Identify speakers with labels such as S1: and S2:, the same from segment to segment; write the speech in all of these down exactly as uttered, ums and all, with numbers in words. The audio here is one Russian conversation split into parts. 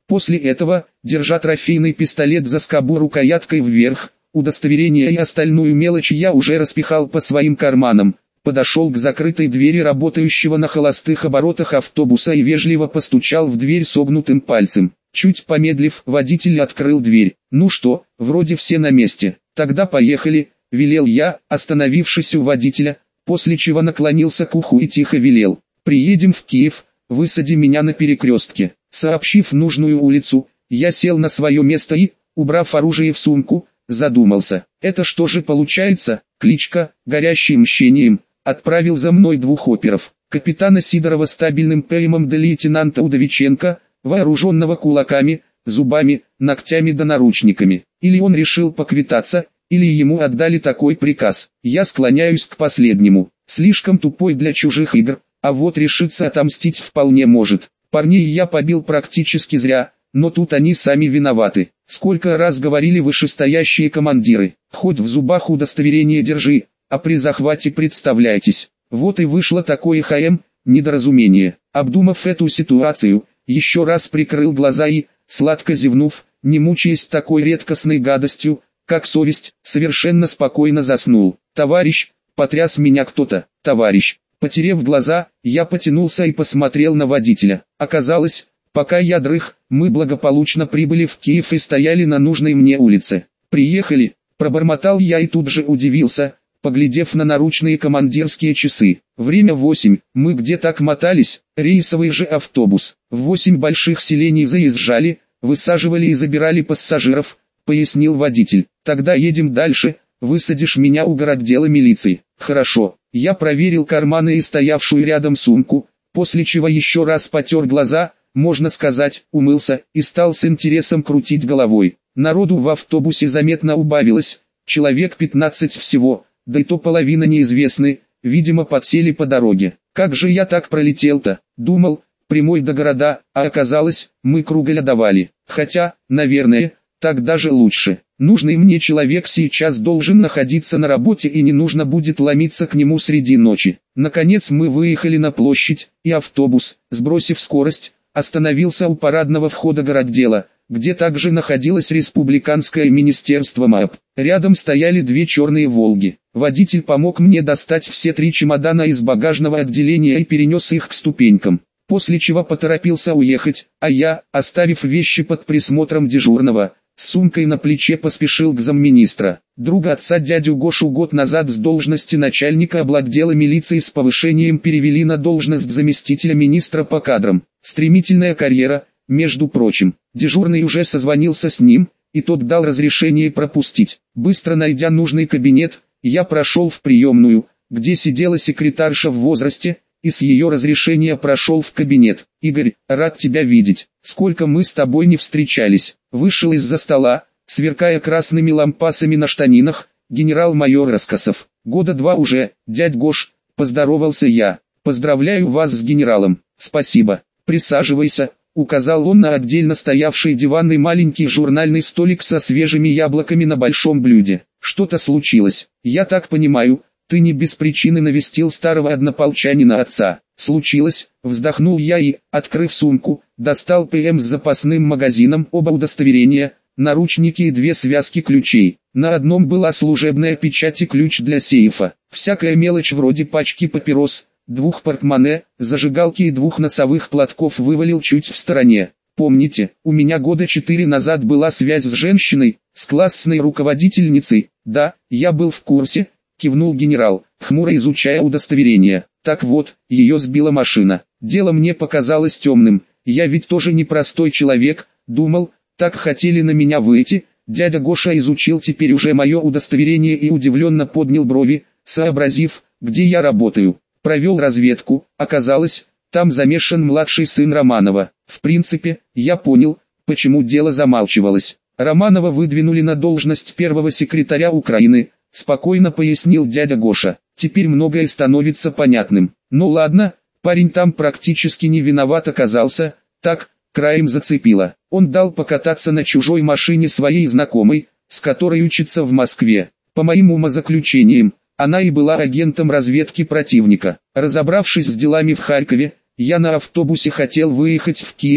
S1: После этого, держа трофейный пистолет за скобу рукояткой вверх, удостоверение и остальную мелочь я уже распихал по своим карманам, подошел к закрытой двери работающего на холостых оборотах автобуса и вежливо постучал в дверь согнутым пальцем. Чуть помедлив, водитель открыл дверь. «Ну что, вроде все на месте. Тогда поехали», — велел я, остановившись у водителя, после чего наклонился к уху и тихо велел: «Приедем в Киев, высади меня на перекрестке». Сообщив нужную улицу, я сел на свое место и, убрав оружие в сумку, задумался. Это что же получается? Кличка, горящий мщением, отправил за мной двух оперов. Капитана Сидорова с табельным ПМом до лейтенанта Удовиченко, вооруженного кулаками, зубами, ногтями да наручниками. Или он решил поквитаться, или ему отдали такой приказ. Я склоняюсь к последнему. Слишком тупой для чужих игр, а вот решиться отомстить вполне может. Парней я побил практически зря, но тут они сами виноваты. Сколько раз говорили вышестоящие командиры: хоть в зубах удостоверение держи, а при захвате представляйтесь. Вот и вышло такое ХМ, недоразумение. Обдумав эту ситуацию, еще раз прикрыл глаза и, сладко зевнув, не мучаясь такой редкостной гадостью, как совесть, совершенно спокойно заснул. «Товарищ!» — потряс меня кто-то. «Товарищ!» Потерев глаза, я потянулся и посмотрел на водителя. Оказалось, пока я дрых, мы благополучно прибыли в Киев и стояли на нужной мне улице. «Приехали!» — пробормотал я и тут же удивился, поглядев на наручные командирские часы. Время восемь, мы где так мотались, рейсовый же автобус. В восемь больших селений заезжали, высаживали и забирали пассажиров, пояснил водитель. Тогда едем дальше, высадишь меня у городдела милиции. Хорошо. Я проверил карманы и стоявшую рядом сумку, после чего еще раз потер глаза, можно сказать, умылся, и стал с интересом крутить головой. Народу в автобусе заметно убавилось, человек пятнадцать всего, да и то половина неизвестны, видимо подсели по дороге. Как же я так пролетел-то? Думал, прямой до города, а оказалось, мы круголя давали. Хотя, наверное, так даже лучше. Нужный мне человек сейчас должен находиться на работе и не нужно будет ломиться к нему среди ночи. Наконец мы выехали на площадь, и автобус, сбросив скорость, остановился у парадного входа городдела, где также находилось республиканское министерство МАП. Рядом стояли две черные «Волги». Водитель помог мне достать все три чемодана из багажного отделения и перенес их к ступенькам, после чего поторопился уехать, а я, оставив вещи под присмотром дежурного, с сумкой на плече поспешил к замминистра. Друга отца дядю Гошу год назад с должности начальника облотдела милиции с повышением перевели на должность заместителя министра по кадрам. Стремительная карьера, между прочим. Дежурный уже созвонился с ним, и тот дал разрешение пропустить. Быстро найдя нужный кабинет, я прошел в приемную, где сидела секретарша в возрасте, и с ее разрешения прошел в кабинет. «Игорь, рад тебя видеть. Сколько мы с тобой не встречались». Вышел из-за стола, сверкая красными лампасами на штанинах, генерал-майор Раскосов. «Года два уже, дядь Гош», — поздоровался я. «Поздравляю вас с генералом». «Спасибо. Присаживайся», — указал он на отдельно стоявший диванный маленький журнальный столик со свежими яблоками на большом блюде. «Что-то случилось. Я так понимаю, ты не без причины навестил старого однополчанина отца». «Случилось», — вздохнул я и, открыв сумку, достал ПМ с запасным магазином, оба удостоверения, наручники и две связки ключей. На одном была служебная печать и ключ для сейфа. Всякая мелочь вроде пачки папирос, двух портмоне, зажигалки и двух носовых платков вывалил чуть в стороне. «Помните, у меня года четыре назад была связь с женщиной, с классной руководительницей?» «Да, я был в курсе», — кивнул генерал, хмуро изучая удостоверение. «Так вот, ее сбила машина. Дело мне показалось темным, я ведь тоже непростой человек, думал, так хотели на меня выйти». Дядя Гоша изучил теперь уже мое удостоверение и удивленно поднял брови, сообразив, где я работаю. Провел разведку, оказалось, там замешан младший сын Романова. В принципе, я понял, почему дело замалчивалось. Романова выдвинули на должность первого секретаря Украины, спокойно пояснил дядя Гоша. Теперь многое становится понятным. Ну ладно, парень там практически не виноват оказался, так, краем зацепило. Он дал покататься на чужой машине своей знакомой, с которой учится в Москве. По моим умозаключениям, она и была агентом разведки противника. Разобравшись с делами в Харькове, я на автобусе хотел выехать в Киев,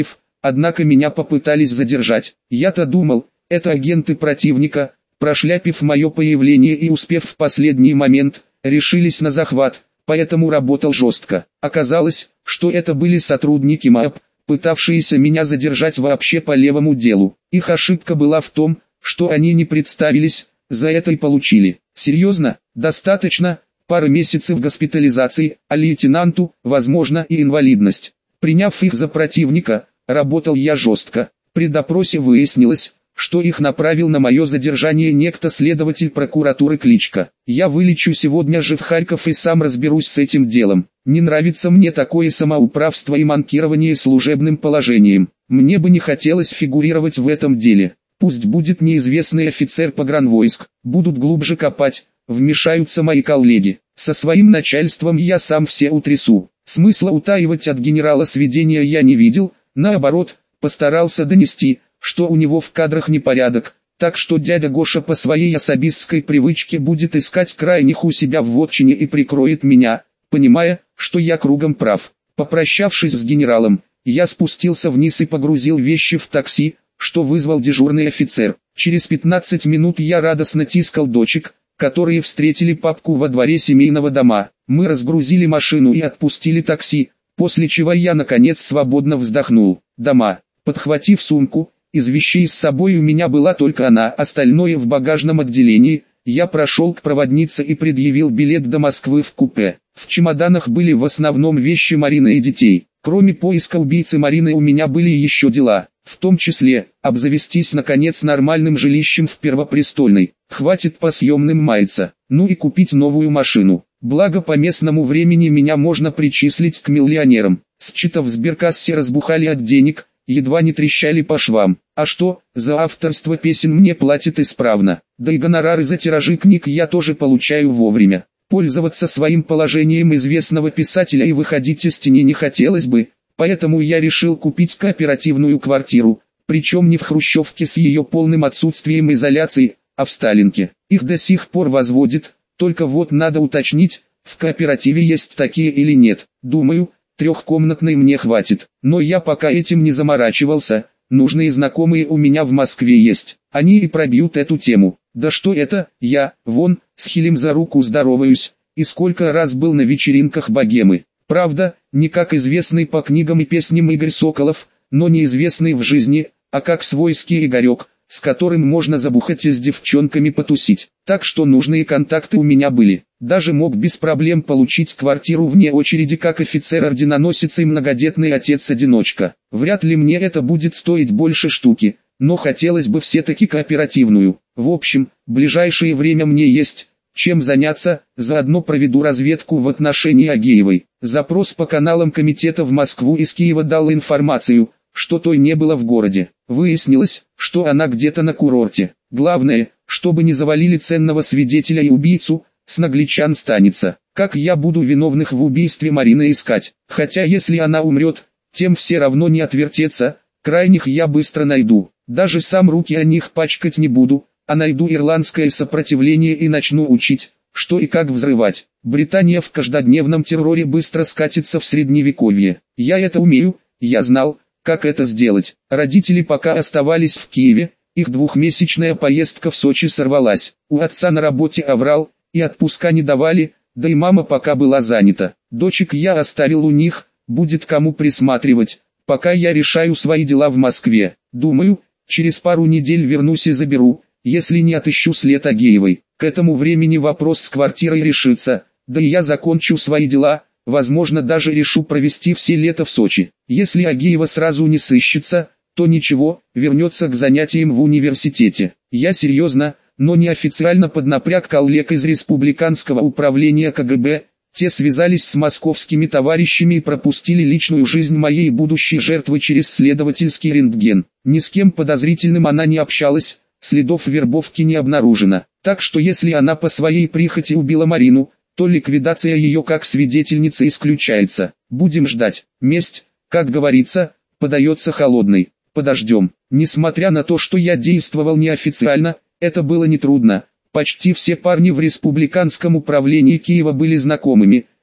S1: однако меня попытались задержать. Я-то думал, это агенты противника, прошляпив мое появление и успев в последний момент, решились на захват, поэтому работал жестко. Оказалось, что это были сотрудники МАП, пытавшиеся меня задержать вообще по левому делу. Их ошибка была в том, что они не представились, за это и получили. Серьезно? Достаточно, пара месяцев госпитализации, а лейтенанту, возможно, и инвалидность. Приняв их за противника, работал я жестко. При допросе выяснилось, что их направил на мое задержание некто следователь прокуратуры Кличко. Я вылечу сегодня же в Харьков и сам разберусь с этим делом. Не нравится мне такое самоуправство и манкирование служебным положением. Мне бы не хотелось фигурировать в этом деле. Пусть будет неизвестный офицер погранвойск, будут глубже копать, вмешаются мои коллеги. Со своим начальством я сам все утрясу. Смысла утаивать от генерала сведения я не видел, наоборот, постарался донести, что у него в кадрах непорядок, так что дядя Гоша по своей особистской привычке будет искать крайних у себя в вотчине и прикроет меня, понимая, что я кругом прав. Попрощавшись с генералом, я спустился вниз и погрузил вещи в такси, что вызвал дежурный офицер. Через пятнадцать минут я радостно тискал дочек, которые встретили папку во дворе семейного дома. Мы разгрузили машину и отпустили такси, после чего я наконец свободно вздохнул. Дома. Подхватив сумку, из вещей с собой у меня была только она, остальное в багажном отделении. Я прошел к проводнице и предъявил билет до Москвы в купе. В чемоданах были в основном вещи Марины и детей. Кроме поиска убийцы Марины у меня были еще дела, в том числе, обзавестись наконец нормальным жилищем в Первопрестольной. Хватит по съемным маяться, ну и купить новую машину. Благо по местному времени меня можно причислить к миллионерам. Счета в сберкассе разбухали от денег, едва не трещали по швам. А что, за авторство песен мне платят исправно, да и гонорары за тиражи книг я тоже получаю вовремя. Пользоваться своим положением известного писателя и выходить из тени не хотелось бы, поэтому я решил купить кооперативную квартиру, причем не в хрущевке с ее полным отсутствием изоляции, а в Сталинке. Их до сих пор возводят, только вот надо уточнить, в кооперативе есть такие или нет. Думаю, трехкомнатной мне хватит, но я пока этим не заморачивался, нужные знакомые у меня в Москве есть, они и пробьют эту тему. Да что это, я, вон, с Хилем за руку здороваюсь, и сколько раз был на вечеринках богемы. Правда, не как известный по книгам и песням Игорь Соколов, но неизвестный в жизни, а как свойский Игорек, с которым можно забухать и с девчонками потусить. Так что нужные контакты у меня были. Даже мог без проблем получить квартиру вне очереди как офицер-орденоносец и многодетный отец-одиночка. Вряд ли мне это будет стоить больше штуки, но хотелось бы все-таки кооперативную. В общем, в ближайшее время мне есть чем заняться, заодно проведу разведку в отношении Агеевой. Запрос по каналам комитета в Москву из Киева дал информацию, что той не было в городе. Выяснилось, что она где-то на курорте. Главное, чтобы не завалили ценного свидетеля и убийцу, с нагличан станется. Как я буду виновных в убийстве Марины искать? Хотя если она умрет, тем все равно не отвертеться, крайних я быстро найду. Даже сам руки о них пачкать не буду, а найду ирландское сопротивление и начну учить, что и как взрывать. Британия в каждодневном терроре быстро скатится в средневековье. Я это умею, я знал, как это сделать. Родители пока оставались в Киеве, их двухмесячная поездка в Сочи сорвалась. У отца на работе аврал, и отпуска не давали, да и мама пока была занята. Дочек я оставил у них, будет кому присматривать, пока я решаю свои дела в Москве. Думаю, через пару недель вернусь и заберу, если не отыщу след Агеевой. К этому времени вопрос с квартирой решится, да и я закончу свои дела, возможно даже решу провести все лето в Сочи. Если Агеева сразу не сыщется, то ничего, вернется к занятиям в университете. Я серьезно, но неофициально поднапряг коллег из республиканского управления ка гэ бэ, те связались с московскими товарищами и пропустили личную жизнь моей будущей жертвы через следовательский рентген. Ни с кем подозрительным она не общалась, следов вербовки не обнаружено. Так что если она по своей прихоти убила Марину, то ликвидация ее как свидетельницы исключается. Будем ждать. Месть, как говорится, подается холодной. Подождем. Несмотря на то, что я действовал неофициально, это было нетрудно. Почти все парни в республиканском управлении Киева были знакомыми,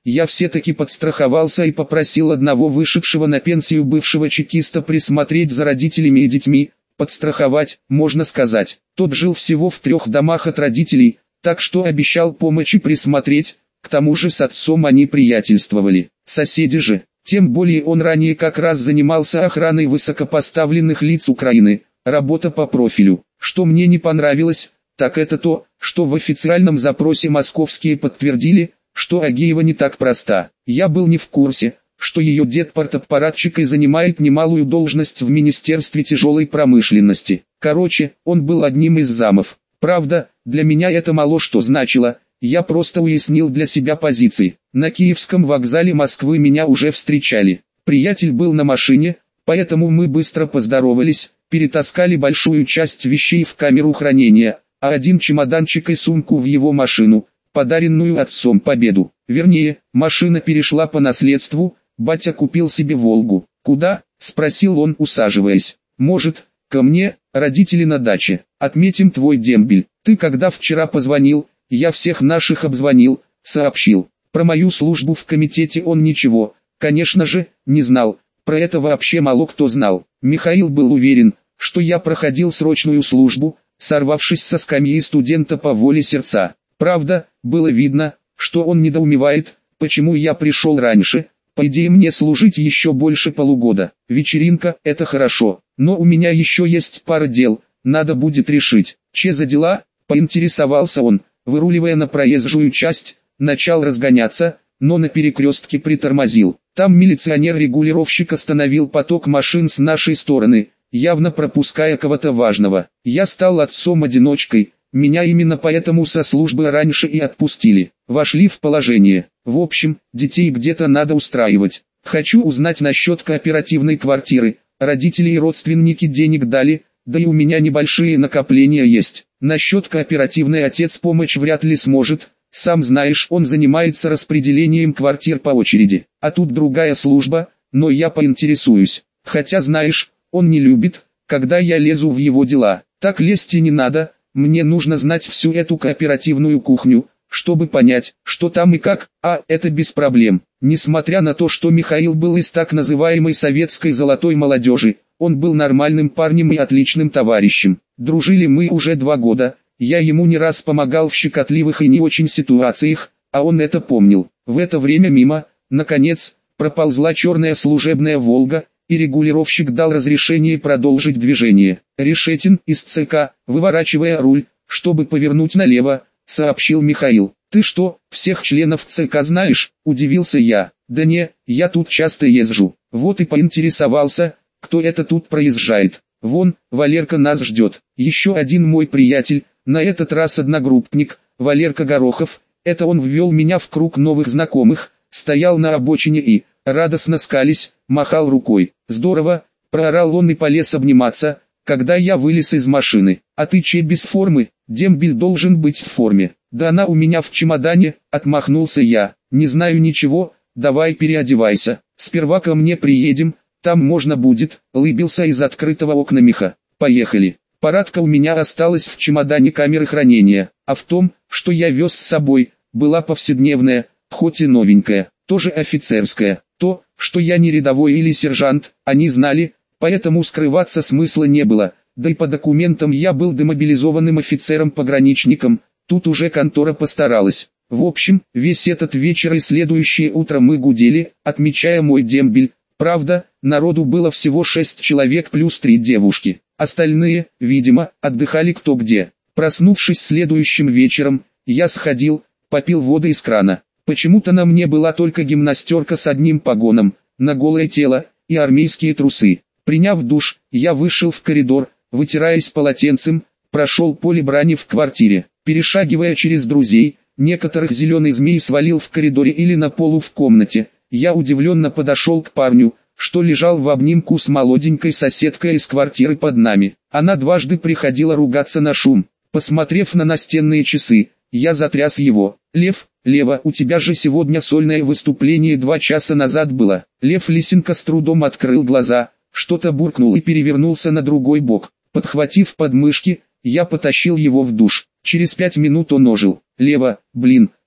S1: я все-таки подстраховался и попросил одного вышедшего на пенсию бывшего чекиста присмотреть за родителями и детьми, подстраховать, можно сказать. Тот жил всего в трех домах от родителей, так что обещал помочь и присмотреть, к тому же с отцом они приятельствовали. Соседи же, тем более он ранее как раз занимался охраной высокопоставленных лиц Украины, работа по профилю. Что мне не понравилось, так это то, что в официальном запросе московские подтвердили, что Агеева не так проста. Я был не в курсе, что ее дед партаппаратчик и занимает немалую должность в Министерстве тяжелой промышленности. Короче, он был одним из замов. Правда, для меня это мало что значило, я просто уяснил для себя позиции. На Киевском вокзале Москвы меня уже встречали. Приятель был на машине, поэтому мы быстро поздоровались, перетаскали большую часть вещей в камеру хранения, а один чемоданчик и сумку в его машину, подаренную отцом Победу. Вернее, машина перешла по наследству, батя купил себе «Волгу». «Куда?» – спросил он, усаживаясь. «Может, ко мне, родители на даче. Отметим твой дембель. Ты когда вчера позвонил, я всех наших обзвонил, сообщил. Про мою службу в комитете он ничего, конечно же, не знал. Про это вообще мало кто знал. Михаил был уверен, что я проходил срочную службу, сорвавшись со скамьи студента по воле сердца. Правда, было видно, что он недоумевает, почему я пришел раньше. По идее мне служить еще больше полугода. Вечеринка – это хорошо, но у меня еще есть пара дел, надо будет решить. Че за дела? Поинтересовался он, выруливая на проезжую часть, начал разгоняться, но на перекрестке притормозил. Там милиционер-регулировщик остановил поток машин с нашей стороны, явно пропуская кого-то важного. Я стал отцом-одиночкой, меня именно поэтому со службы раньше и отпустили. Вошли в положение. В общем, детей где-то надо устраивать. Хочу узнать насчет кооперативной квартиры. Родители и родственники денег дали, да и у меня небольшие накопления есть. Насчет кооперативной отец помочь вряд ли сможет. Сам знаешь, он занимается распределением квартир по очереди. А тут другая служба, но я поинтересуюсь. Хотя знаешь, он не любит, когда я лезу в его дела. Так лезть и не надо, мне нужно знать всю эту кооперативную кухню, чтобы понять, что там и как, а это без проблем. Несмотря на то, что Михаил был из так называемой советской золотой молодежи, он был нормальным парнем и отличным товарищем. Дружили мы уже два года, я ему не раз помогал в щекотливых и не очень ситуациях, а он это помнил. В это время мимо, наконец, проползла черная служебная «Волга», и регулировщик дал разрешение продолжить движение. Решетин из ЦК, выворачивая руль, чтобы повернуть налево, сообщил Михаил. «Ты что, всех членов ЦК знаешь?» – удивился я. «Да не, я тут часто езжу. Вот и поинтересовался, кто это тут проезжает. Вон, Валерка нас ждет. Еще один мой приятель, на этот раз одногруппник, Валерка Горохов, это он ввел меня в круг новых знакомых, стоял на обочине и, радостно скались, махал рукой. Здорово!» – проорал он и полез обниматься, когда я вылез из машины. «А ты че без формы? Дембель должен быть в форме». «Да она у меня в чемодане», — отмахнулся я. «Не знаю ничего, давай переодевайся. Сперва ко мне приедем, там можно будет», — улыбился из открытого окна Миха. «Поехали». Парадка у меня осталась в чемодане камеры хранения, а в том, что я вез с собой, была повседневная, хоть и новенькая, тоже офицерская. То, что я не рядовой или сержант, они знали, поэтому скрываться смысла не было, да и по документам я был демобилизованным офицером-пограничником, тут уже контора постаралась. В общем, весь этот вечер и следующее утро мы гудели, отмечая мой дембель. Правда, народу было всего шесть человек плюс три девушки. Остальные, видимо, отдыхали кто где. Проснувшись следующим вечером, я сходил, попил воды из крана. Почему-то на мне была только гимнастерка с одним погоном, на голое тело, и армейские трусы. Приняв душ, я вышел в коридор, вытираясь полотенцем, прошел поле брани в квартире. Перешагивая через друзей, некоторых зеленый змей свалил в коридоре или на полу в комнате. Я удивленно подошел к парню, что лежал в обнимку с молоденькой соседкой из квартиры под нами. Она дважды приходила ругаться на шум. Посмотрев на настенные часы, я затряс его. «Лев, Лева, у тебя же сегодня сольное выступление два часа назад было». Лев Лисенко с трудом открыл глаза, что-то буркнул и перевернулся на другой бок. Подхватив подмышки, я потащил его в душ. Через пять минут он ожил. «Лева, блин,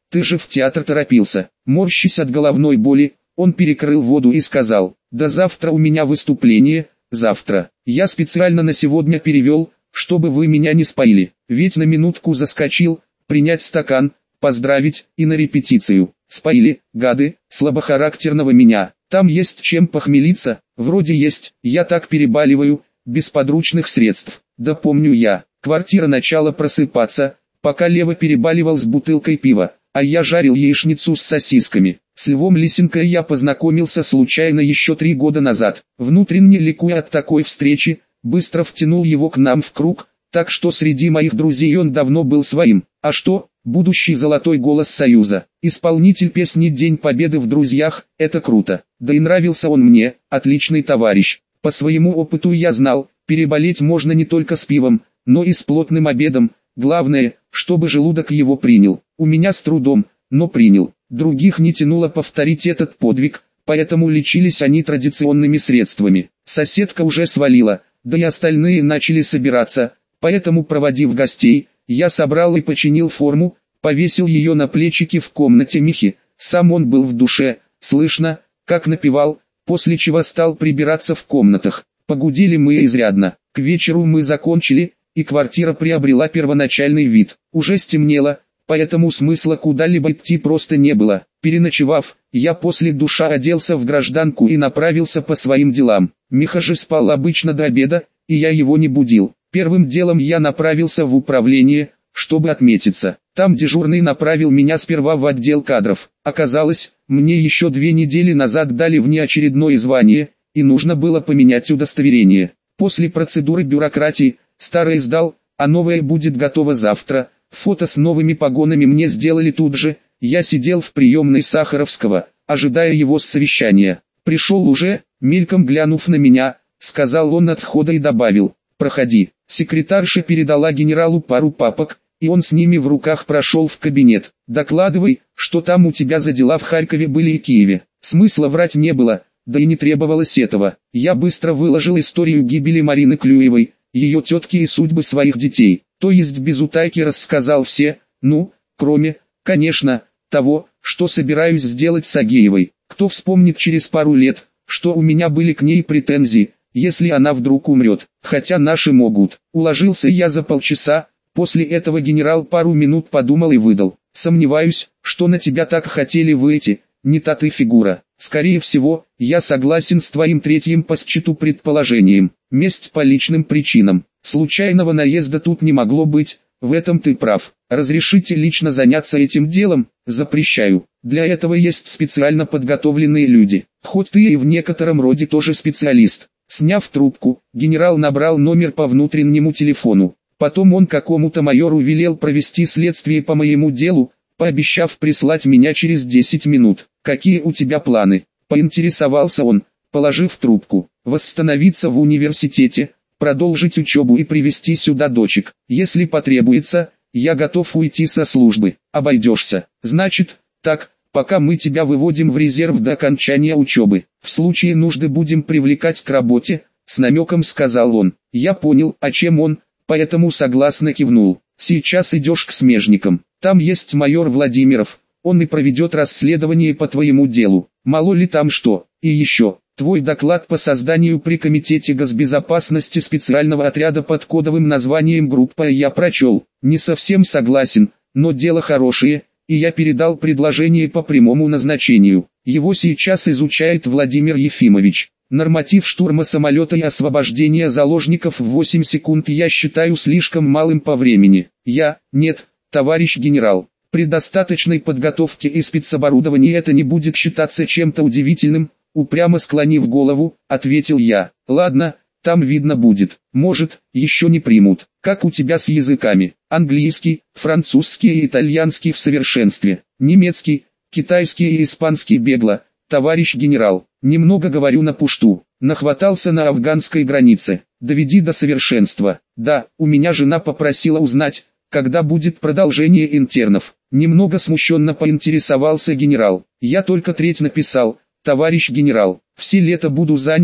S1: ты же в театр торопился. Морщась от головной боли, он перекрыл воду и сказал, да завтра у меня выступление, завтра. Я специально на сегодня перевел, чтобы вы меня не споили. Ведь на минутку заскочил, принять стакан, поздравить и на репетицию. Споили, гады, слабохарактерного меня. Там есть чем похмелиться, вроде есть, я так перебаливаю, без подручных средств. Да помню я, квартира начала просыпаться, пока Лева перебаливал с бутылкой пива, а я жарил яичницу с сосисками. С Львом Лисенко я познакомился случайно еще три года назад. Внутренне ликуя от такой встречи, быстро втянул его к нам в круг, так что среди моих друзей он давно был своим. А что, будущий золотой голос Союза, исполнитель песни «День Победы в друзьях», это круто. Да и нравился он мне, отличный товарищ. По своему опыту я знал, переболеть можно не только с пивом, но и с плотным обедом. Главное, чтобы желудок его принял. У меня с трудом, но принял. Других не тянуло повторить этот подвиг, поэтому лечились они традиционными средствами. Соседка уже свалила, да и остальные начали собираться, поэтому, проводив гостей, я собрал и починил форму, повесил ее на плечики в комнате Михи. Сам он был в душе, слышно, как напевал, после чего стал прибираться в комнатах. Погудели мы изрядно. К вечеру мы закончили, и квартира приобрела первоначальный вид. Уже стемнело, поэтому смысла куда-либо идти просто не было. Переночевав, я после душа оделся в гражданку и направился по своим делам. Миха же спал обычно до обеда, и я его не будил. Первым делом я направился в управление, чтобы отметиться. Там дежурный направил меня сперва в отдел кадров. Оказалось, мне еще две недели назад дали внеочередное звание, и нужно было поменять удостоверение. После процедуры бюрократии, старое сдал, а новое будет готово завтра. Фото с новыми погонами мне сделали тут же. Я сидел в приемной Сахаровского, ожидая его с совещания. Пришел уже, мельком глянув на меня, сказал он от входа и добавил: «Проходи». Секретарша передала генералу пару папок, и он с ними в руках прошел в кабинет. «Докладывай, что там у тебя за дела в Харькове были и Киеве». Смысла врать не было, да и не требовалось этого. Я быстро выложил историю гибели Марины Клюевой, ее тетки и судьбы своих детей. То есть без утайки рассказал все, ну, кроме, конечно, того, что собираюсь сделать с Агеевой. Кто вспомнит через пару лет, что у меня были к ней претензии, если она вдруг умрет, хотя наши могут. Уложился я за полчаса, после этого генерал пару минут подумал и выдал: «Сомневаюсь, что на тебя так хотели выйти, не та ты фигура. Скорее всего, я согласен с твоим третьим по счету предположением. Месть по личным причинам. Случайного наезда тут не могло быть, в этом ты прав. Разрешите лично заняться этим делом?» «Запрещаю. Для этого есть специально подготовленные люди. Хоть ты и в некотором роде тоже специалист». Сняв трубку, генерал набрал номер по внутреннему телефону. Потом он какому-то майору велел провести следствие по моему делу, пообещав прислать меня через десять минут. «Какие у тебя планы?» – поинтересовался он, положив трубку. «Восстановиться в университете, продолжить учебу и привезти сюда дочек. Если потребуется, я готов уйти со службы. Обойдешься. Значит, так, пока мы тебя выводим в резерв до окончания учебы. В случае нужды будем привлекать к работе», — с намеком сказал он. Я понял, о чем он, поэтому согласно кивнул. «Сейчас идешь к смежникам. Там есть майор Владимиров, он и проведет расследование по твоему делу. Мало ли там что. И еще, твой доклад по созданию при Комитете госбезопасности специального отряда под кодовым названием «Группа» я прочел. Не совсем согласен, но дело хорошее, и я передал предложение по прямому назначению. Его сейчас изучает Владимир Ефимович. Норматив штурма самолета и освобождения заложников в восемь секунд я считаю слишком малым по времени. Я, нет, товарищ генерал. При достаточной подготовке и спецоборудовании это не будет считаться чем-то удивительным, упрямо склонив голову, ответил я. Ладно, там видно будет. Может, еще не примут. Как у тебя с языками? Английский, французский и итальянский в совершенстве. Немецкий, китайский и испанский бегло. Товарищ генерал, немного говорю на пушту. Нахватался на афганской границе. Доведи до совершенства. Да, у меня жена попросила узнать, когда будет продолжение интернов. Немного смущенно поинтересовался генерал. Я только треть написал, товарищ генерал. Все лето буду занят,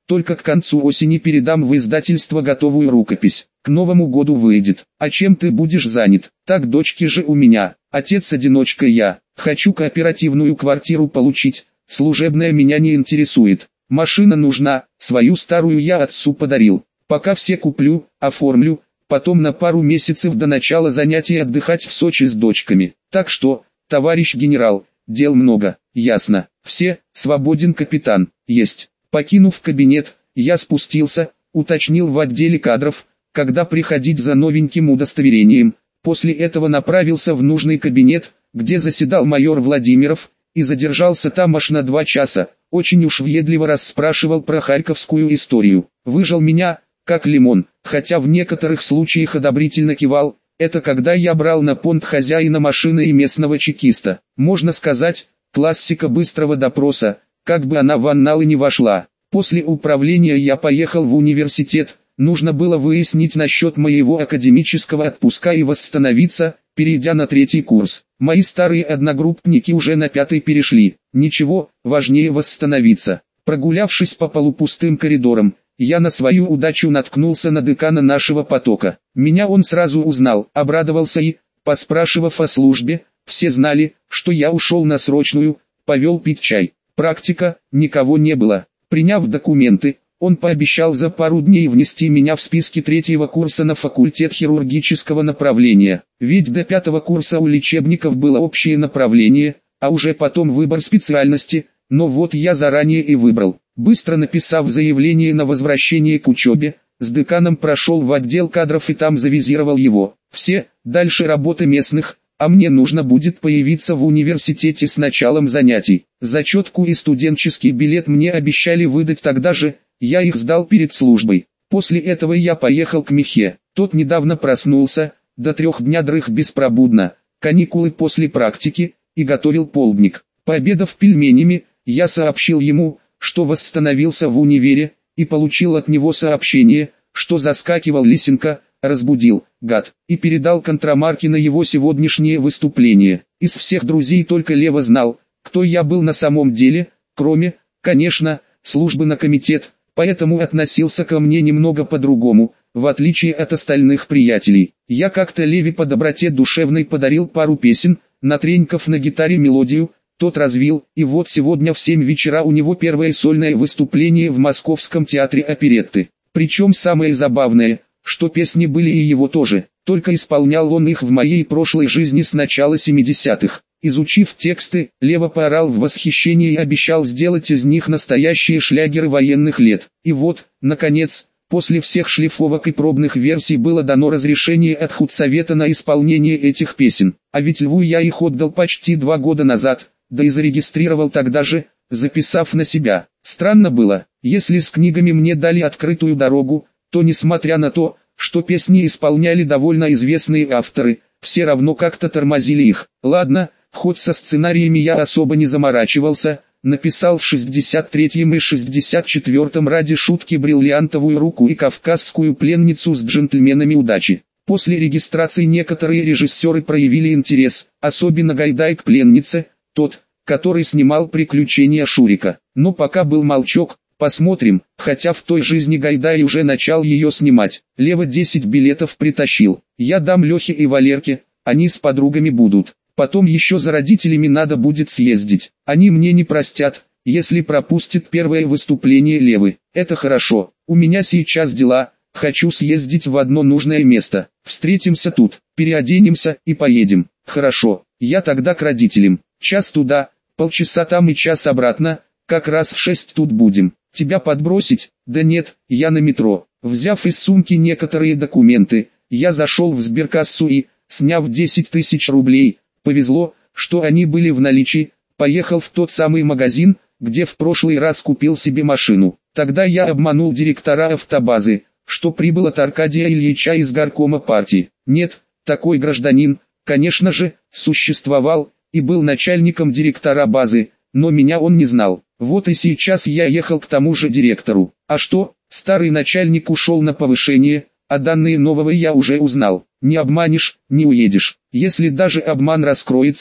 S1: Только к концу осени передам в издательство готовую рукопись. К Новому году выйдет. А чем ты будешь занят? Так дочки же у меня. Отец-одиночка я. Хочу кооперативную квартиру получить. Служебная меня не интересует. Машина нужна. Свою старую я отцу подарил. Пока все куплю, оформлю. Потом на пару месяцев до начала занятий отдыхать в Сочи с дочками. Так что, товарищ генерал, дел много. Ясно. Все, свободен капитан. Есть. Покинув кабинет, я спустился, уточнил в отделе кадров, когда приходить за новеньким удостоверением. После этого направился в нужный кабинет, где заседал майор Владимиров, и задержался там аж на два часа. Очень уж въедливо расспрашивал про харьковскую историю. Выжал меня, как лимон, хотя в некоторых случаях одобрительно кивал. Это когда я брал на понт хозяина машины и местного чекиста. Можно сказать, классика быстрого допроса, как бы она в анналы не вошла. После управления я поехал в университет, нужно было выяснить насчет моего академического отпуска и восстановиться, перейдя на третий курс. Мои старые одногруппники уже на пятый перешли. Ничего, важнее восстановиться. Прогулявшись по полупустым коридорам, я на свою удачу наткнулся на декана нашего потока. Меня он сразу узнал, обрадовался и, поспрашивав о службе, все знали, что я ушел на срочную, повел пить чай. Практика, никого не было. Приняв документы, он пообещал за пару дней внести меня в списки третьего курса на факультет хирургического направления. Ведь до пятого курса у лечебников было общее направление, а уже потом выбор специальности, но вот я заранее и выбрал. Быстро написав заявление на возвращение к учебе, с деканом прошел в отдел кадров и там завизировал его. Все, дальше работа местных, а мне нужно будет появиться в университете с началом занятий. Зачетку и студенческий билет мне обещали выдать тогда же, я их сдал перед службой. После этого я поехал к Михе, тот недавно проснулся, до трех дня дрых беспробудно, каникулы после практики, и готовил полдник. Пообедав пельменями, я сообщил ему, что восстановился в универе, и получил от него сообщение, что заскакивал Лисенко, разбудил, гад, и передал контрамарки на его сегодняшнее выступление. Из всех друзей только Лева знал, кто я был на самом деле, кроме, конечно, службы на комитет, поэтому относился ко мне немного по-другому, в отличие от остальных приятелей. Я как-то Леве по доброте душевной подарил пару песен, натренькав на гитаре мелодию, тот развил, и вот сегодня в семь вечера у него первое сольное выступление в Московском театре оперетты. Причем самое забавное, что песни были и его тоже, только исполнял он их в моей прошлой жизни с начала семидесятых. Изучив тексты, Лева поорал в восхищении и обещал сделать из них настоящие шлягеры военных лет. И вот, наконец, после всех шлифовок и пробных версий было дано разрешение от худсовета на исполнение этих песен. А ведь Льву я их отдал почти два года назад, да и зарегистрировал тогда же, записав на себя. Странно было, если с книгами мне дали открытую дорогу, то несмотря на то, что песни исполняли довольно известные авторы, все равно как-то тормозили их. Ладно, хоть со сценариями я особо не заморачивался, написал в шестьдесят третьем и шестьдесят четвёртом ради шутки «Бриллиантовую руку» и «Кавказскую пленницу» с джентльменами удачи. После регистрации некоторые режиссеры проявили интерес, особенно Гайдай к «Пленнице», тот, который снимал «Приключения Шурика». Но пока был молчок, посмотрим, хотя в той жизни Гайдай уже начал ее снимать. Лева десять билетов притащил, я дам Лехе и Валерке, они с подругами будут. Потом еще за родителями надо будет съездить, они мне не простят, если пропустят первое выступление Левы. Это хорошо, у меня сейчас дела, хочу съездить в одно нужное место. Встретимся тут, переоденемся и поедем. Хорошо, я тогда к родителям. Час туда, полчаса там и час обратно, как раз в шесть тут будем. Тебя подбросить? Да нет, я на метро. Взяв из сумки некоторые документы, я зашел в сберкассу и, сняв десять тысяч рублей, повезло, что они были в наличии, поехал в тот самый магазин, где в прошлый раз купил себе машину. Тогда я обманул директора автобазы, что прибыл от Аркадия Ильича из горкома партии. Нет, такой гражданин, конечно же, существовал, и был начальником директора базы, но меня он не знал. Вот и сейчас я ехал к тому же директору. А что, старый начальник ушел на повышение, а данные нового я уже узнал. Не обманешь, не уедешь. Если даже обман раскроется,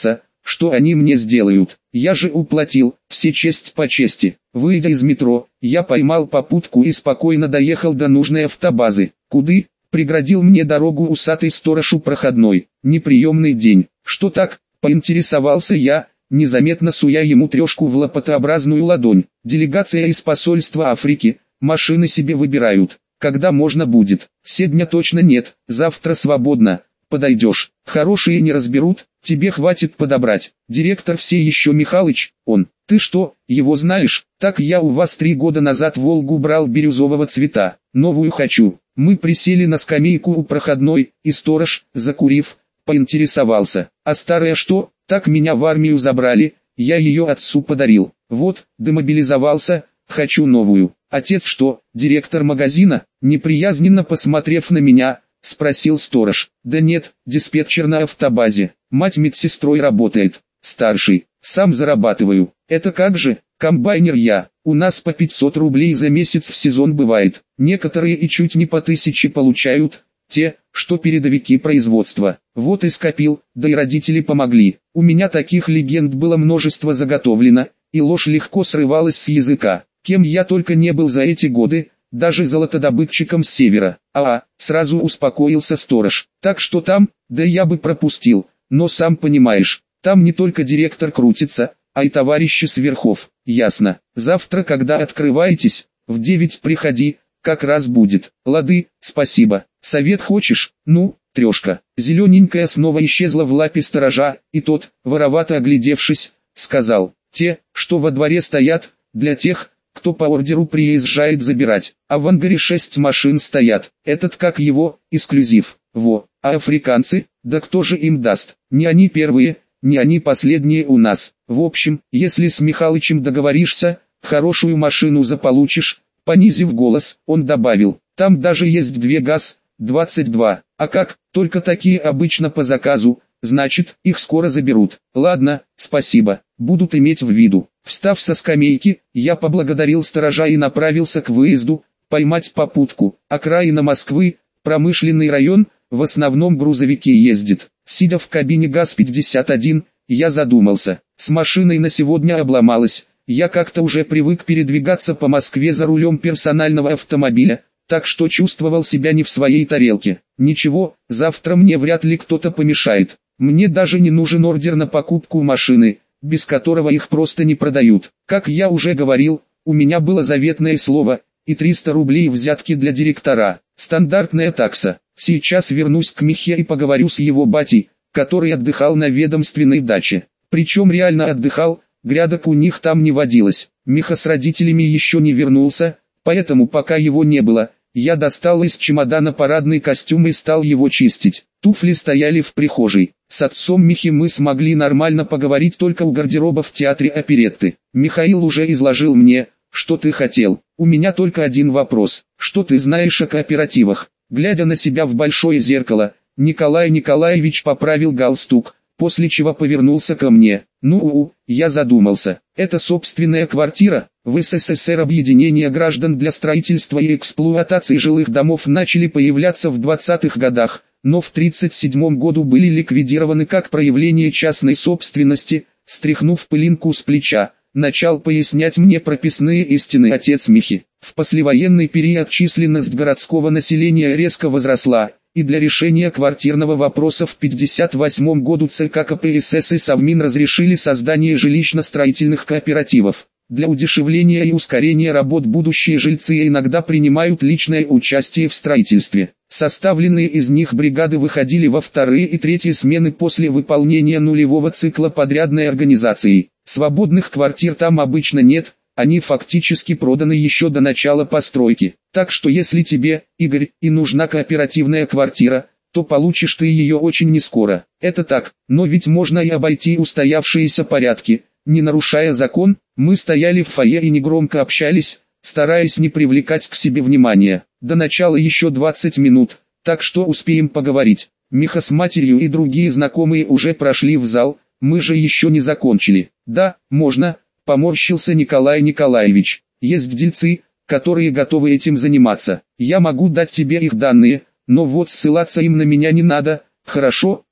S1: что они мне сделают? Я же уплатил, все честь по чести. Выйдя из метро, я поймал попутку и спокойно доехал до нужной автобазы. Куды? Преградил мне дорогу усатый сторож у проходной. Неприемный день. Что так? Поинтересовался я, незаметно суя ему трешку в лопатообразную ладонь. Делегация из посольства Африки, машины себе выбирают. Когда можно будет? Сегодня точно нет, завтра свободно. Подойдешь, хорошие не разберут, тебе хватит подобрать. Директор все еще Михалыч, он. Ты что, его знаешь? Так я у вас три года назад Волгу брал бирюзового цвета, новую хочу. Мы присели на скамейку у проходной, и сторож, закурив, поинтересовался. А старая что? Так меня в армию забрали, я ее отцу подарил. Вот, демобилизовался, хочу новую. Отец что, директор магазина? Неприязненно посмотрев на меня, спросил сторож. Да нет, диспетчер на автобазе. Мать медсестрой работает. Старший. Сам зарабатываю. Это как же? Комбайнер я. У нас по пятьсот рублей за месяц в сезон бывает. Некоторые и чуть не по тысяче получают. Те, что передовики производства. Вот и скопил, да и родители помогли. У меня таких легенд было множество заготовлено, и ложь легко срывалась с языка. Кем я только не был за эти годы, даже золотодобытчиком с севера. А, сразу успокоился сторож. Так что там, да я бы пропустил, но сам понимаешь, там не только директор крутится, а и товарищи с верхов. Ясно. Завтра, когда открываетесь, в девять приходи, как раз будет. Лады, спасибо. Совет хочешь? Ну, трешка. Зелененькая снова исчезла в лапе сторожа, и тот, воровато оглядевшись, сказал. Те, что во дворе стоят, для тех, кто по ордеру приезжает забирать. А в ангаре шесть машин стоят. Этот как его, эксклюзив. Во, а африканцы, да кто же им даст? Не они первые, не они последние у нас. В общем, если с Михалычем договоришься, хорошую машину заполучишь. Понизив голос, он добавил, там даже есть две ГАЗ, двадцать два. А как, только такие обычно по заказу, значит, их скоро заберут. Ладно, спасибо, будут иметь в виду. Встав со скамейки, я поблагодарил сторожа и направился к выезду, поймать попутку. Окраина Москвы, промышленный район, в основном грузовики ездят. Сидя в кабине ГАЗ пятьдесят один, я задумался. С машиной на сегодня обломалась. Я как-то уже привык передвигаться по Москве за рулем персонального автомобиля, так что чувствовал себя не в своей тарелке. Ничего, завтра мне вряд ли кто-то помешает. Мне даже не нужен ордер на покупку машины, без которого их просто не продают. Как я уже говорил, у меня было заветное слово, и триста рублей взятки для директора. Стандартная такса. Сейчас вернусь к Михе и поговорю с его батей, который отдыхал на ведомственной даче. Причем реально отдыхал. Грядок у них там не водилось. Миха с родителями еще не вернулся, поэтому пока его не было, я достал из чемодана парадный костюм и стал его чистить. Туфли стояли в прихожей. С отцом Михи мы смогли нормально поговорить только у гардероба в театре оперетты. Михаил уже изложил мне, что ты хотел. У меня только один вопрос. Что ты знаешь о кооперативах? Глядя на себя в большое зеркало, Николай Николаевич поправил галстук, после чего повернулся ко мне. Ну, я задумался. Это собственная квартира. В СССР объединения граждан для строительства и эксплуатации жилых домов начали появляться в двадцатых годах, но в тридцать седьмом году были ликвидированы как проявление частной собственности. Стряхнув пылинку с плеча, начал пояснять мне прописные истины отец Михи. В послевоенный период численность городского населения резко возросла, и для решения квартирного вопроса в пятьдесят восьмом году ЦК КПСС и Совмин разрешили создание жилищно-строительных кооперативов. Для удешевления и ускорения работ будущие жильцы иногда принимают личное участие в строительстве. Составленные из них бригады выходили во вторые и третьи смены после выполнения нулевого цикла подрядной организации. Свободных квартир там обычно нет. Они фактически проданы еще до начала постройки. Так что если тебе, Игорь, и нужна кооперативная квартира, то получишь ты ее очень нескоро. Это так, но ведь можно и обойти устоявшиеся порядки, не нарушая закон. Мы стояли в фойе и негромко общались, стараясь не привлекать к себе внимания. До начала еще двадцать минут, так что успеем поговорить. Миха с матерью и другие знакомые уже прошли в зал, мы же еще не закончили. Да, можно. Поморщился Николай Николаевич. Есть дельцы, которые готовы этим заниматься. Я могу дать тебе их данные, но вот ссылаться им на меня не надо. Хорошо,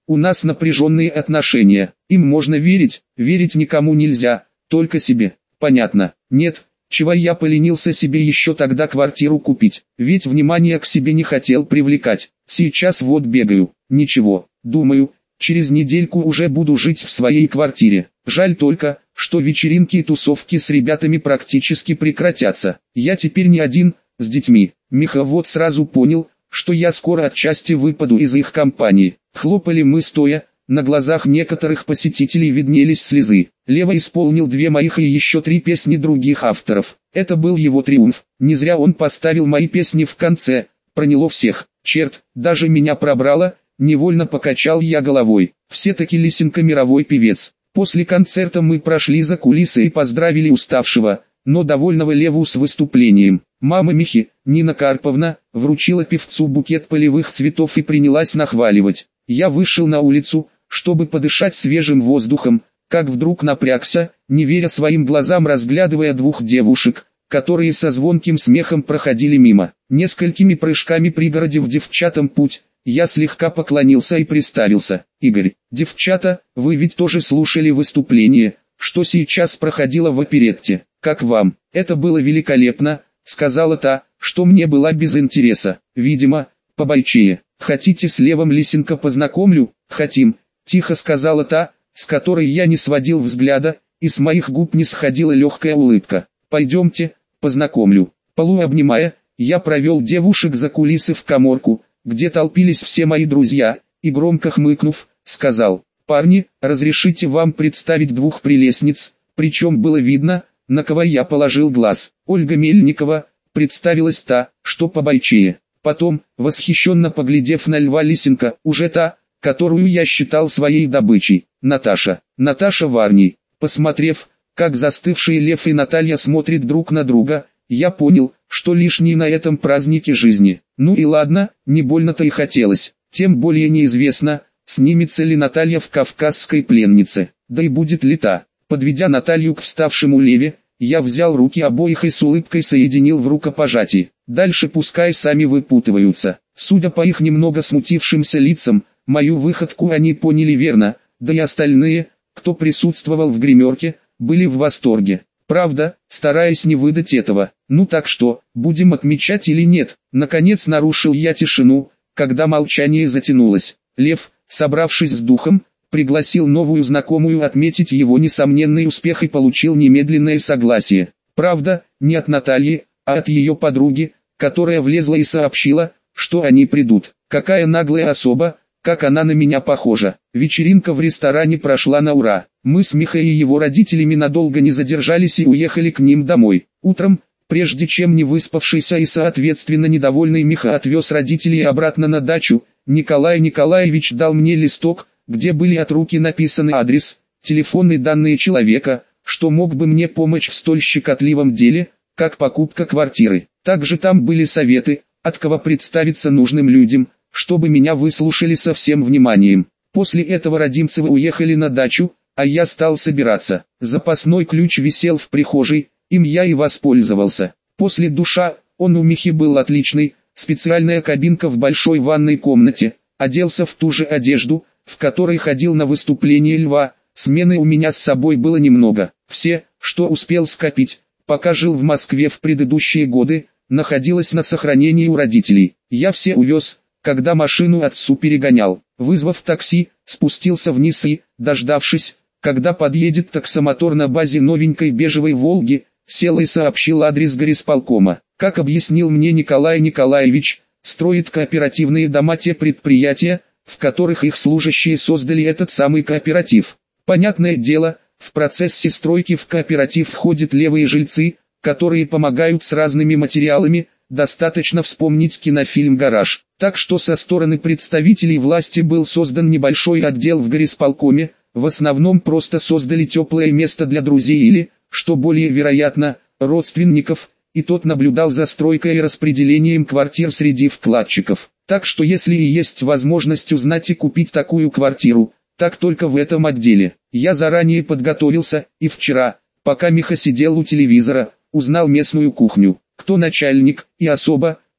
S1: У нас напряженные отношения. Им можно верить, верить никому нельзя, только себе. Понятно. Нет, чего я поленился себе еще тогда квартиру купить, ведь внимание к себе не хотел привлекать. Сейчас вот бегаю. Ничего, думаю, через недельку уже буду жить в своей квартире. Жаль только, что вечеринки и тусовки с ребятами практически прекратятся. Я теперь не один, с детьми. Миха вот сразу понял, что я скоро отчасти выпаду из их компании. Хлопали мы стоя, на глазах некоторых посетителей виднелись слезы. Лева исполнил две моих и еще три песни других авторов. Это был его триумф. Не зря он поставил мои песни в конце. Проняло всех. Черт, даже меня пробрало. Невольно покачал я головой. Все-таки Лисенко мировой певец. После концерта мы прошли за кулисы и поздравили уставшего, но довольного Леву с выступлением. Мама Михи, Нина Карповна, вручила певцу букет полевых цветов и принялась нахваливать. Я вышел на улицу, чтобы подышать свежим воздухом, как вдруг напрягся, не веря своим глазам, разглядывая двух девушек, которые со звонким смехом проходили мимо. Несколькими прыжками пригородив девчатам путь, я слегка поклонился и представился. Игорь, девчата, вы ведь тоже слушали выступление, что сейчас проходило в оперетте. Как вам? Это было великолепно, сказала та, что мне была без интереса. Видимо, побойчее. Хотите с Левом Лисенко познакомлю? Хотим, тихо сказала та, с которой я не сводил взгляда, и с моих губ не сходила легкая улыбка. Пойдемте, познакомлю. Полуобнимая, я провел девушек за кулисы в каморку, где толпились все мои друзья, и громко хмыкнув, сказал: «Парни, разрешите вам представить двух прелестниц», причем было видно, на кого я положил глаз. Ольга Мельникова, представилась та, что побойчее. Потом, восхищенно поглядев на Льва Лисенко, уже та, которую я считал своей добычей, Наташа. Наташа Варней. Посмотрев, как застывшие Лев и Наталья смотрят друг на друга, я понял, что лишний на этом празднике жизни. Ну и ладно, не больно-то и хотелось. Тем более неизвестно, снимется ли Наталья в «Кавказской пленнице», да и будет ли та. Подведя Наталью к вставшему Леве, я взял руки обоих и с улыбкой соединил в рукопожатии. Дальше пускай сами выпутываются. Судя по их немного смутившимся лицам, мою выходку они поняли верно, да и остальные, кто присутствовал в гримерке, были в восторге. Правда, стараясь не выдать этого. Ну так что, будем отмечать или нет? Наконец нарушил я тишину, когда молчание затянулось. Лев, собравшись с духом, пригласил новую знакомую отметить его несомненный успех и получил немедленное согласие. Правда, не от Натальи, а от ее подруги, которая влезла и сообщила, что они придут. Какая наглая особа, как она на меня похожа. Вечеринка в ресторане прошла на ура. Мы с Михой и его родителями надолго не задержались и уехали к ним домой. Утром, прежде чем не выспавшийся и соответственно недовольный Миха отвез родителей обратно на дачу, Николай Николаевич дал мне листок, где были от руки написаны адрес, телефонные данные человека, что мог бы мне помочь в столь щекотливом деле, как покупка квартиры. Также там были советы, от кого представиться нужным людям, чтобы меня выслушали со всем вниманием. После этого Родимцевы уехали на дачу, а я стал собираться. Запасной ключ висел в прихожей, им я и воспользовался. После душа, он у Михи был отличный, специальная кабинка в большой ванной комнате, оделся в ту же одежду, в которой ходил на выступление Льва. Смены у меня с собой было немного. Все, что успел скопить, пока жил в Москве в предыдущие годы, находилось на сохранении у родителей. Я все увез, когда машину отцу перегонял. Вызвав такси, спустился вниз и, дождавшись, когда подъедет таксомотор на базе новенькой бежевой «Волги», сел и сообщил адрес горисполкома. Как объяснил мне Николай Николаевич, строит кооперативные дома те предприятия, в которых их служащие создали этот самый кооператив. Понятное дело, в процессе стройки в кооператив входят левые жильцы, которые помогают с разными материалами, достаточно вспомнить кинофильм «Гараж». Так что со стороны представителей власти был создан небольшой отдел в горисполкоме, в основном просто создали теплое место для друзей или, что более вероятно, родственников, и тот наблюдал за стройкой и распределением квартир среди вкладчиков. Так что если и есть возможность узнать и купить такую квартиру, так только в этом отделе. Я заранее подготовился, и вчера, пока Миха сидел у телевизора, узнал местную кухню, кто начальник, и особо,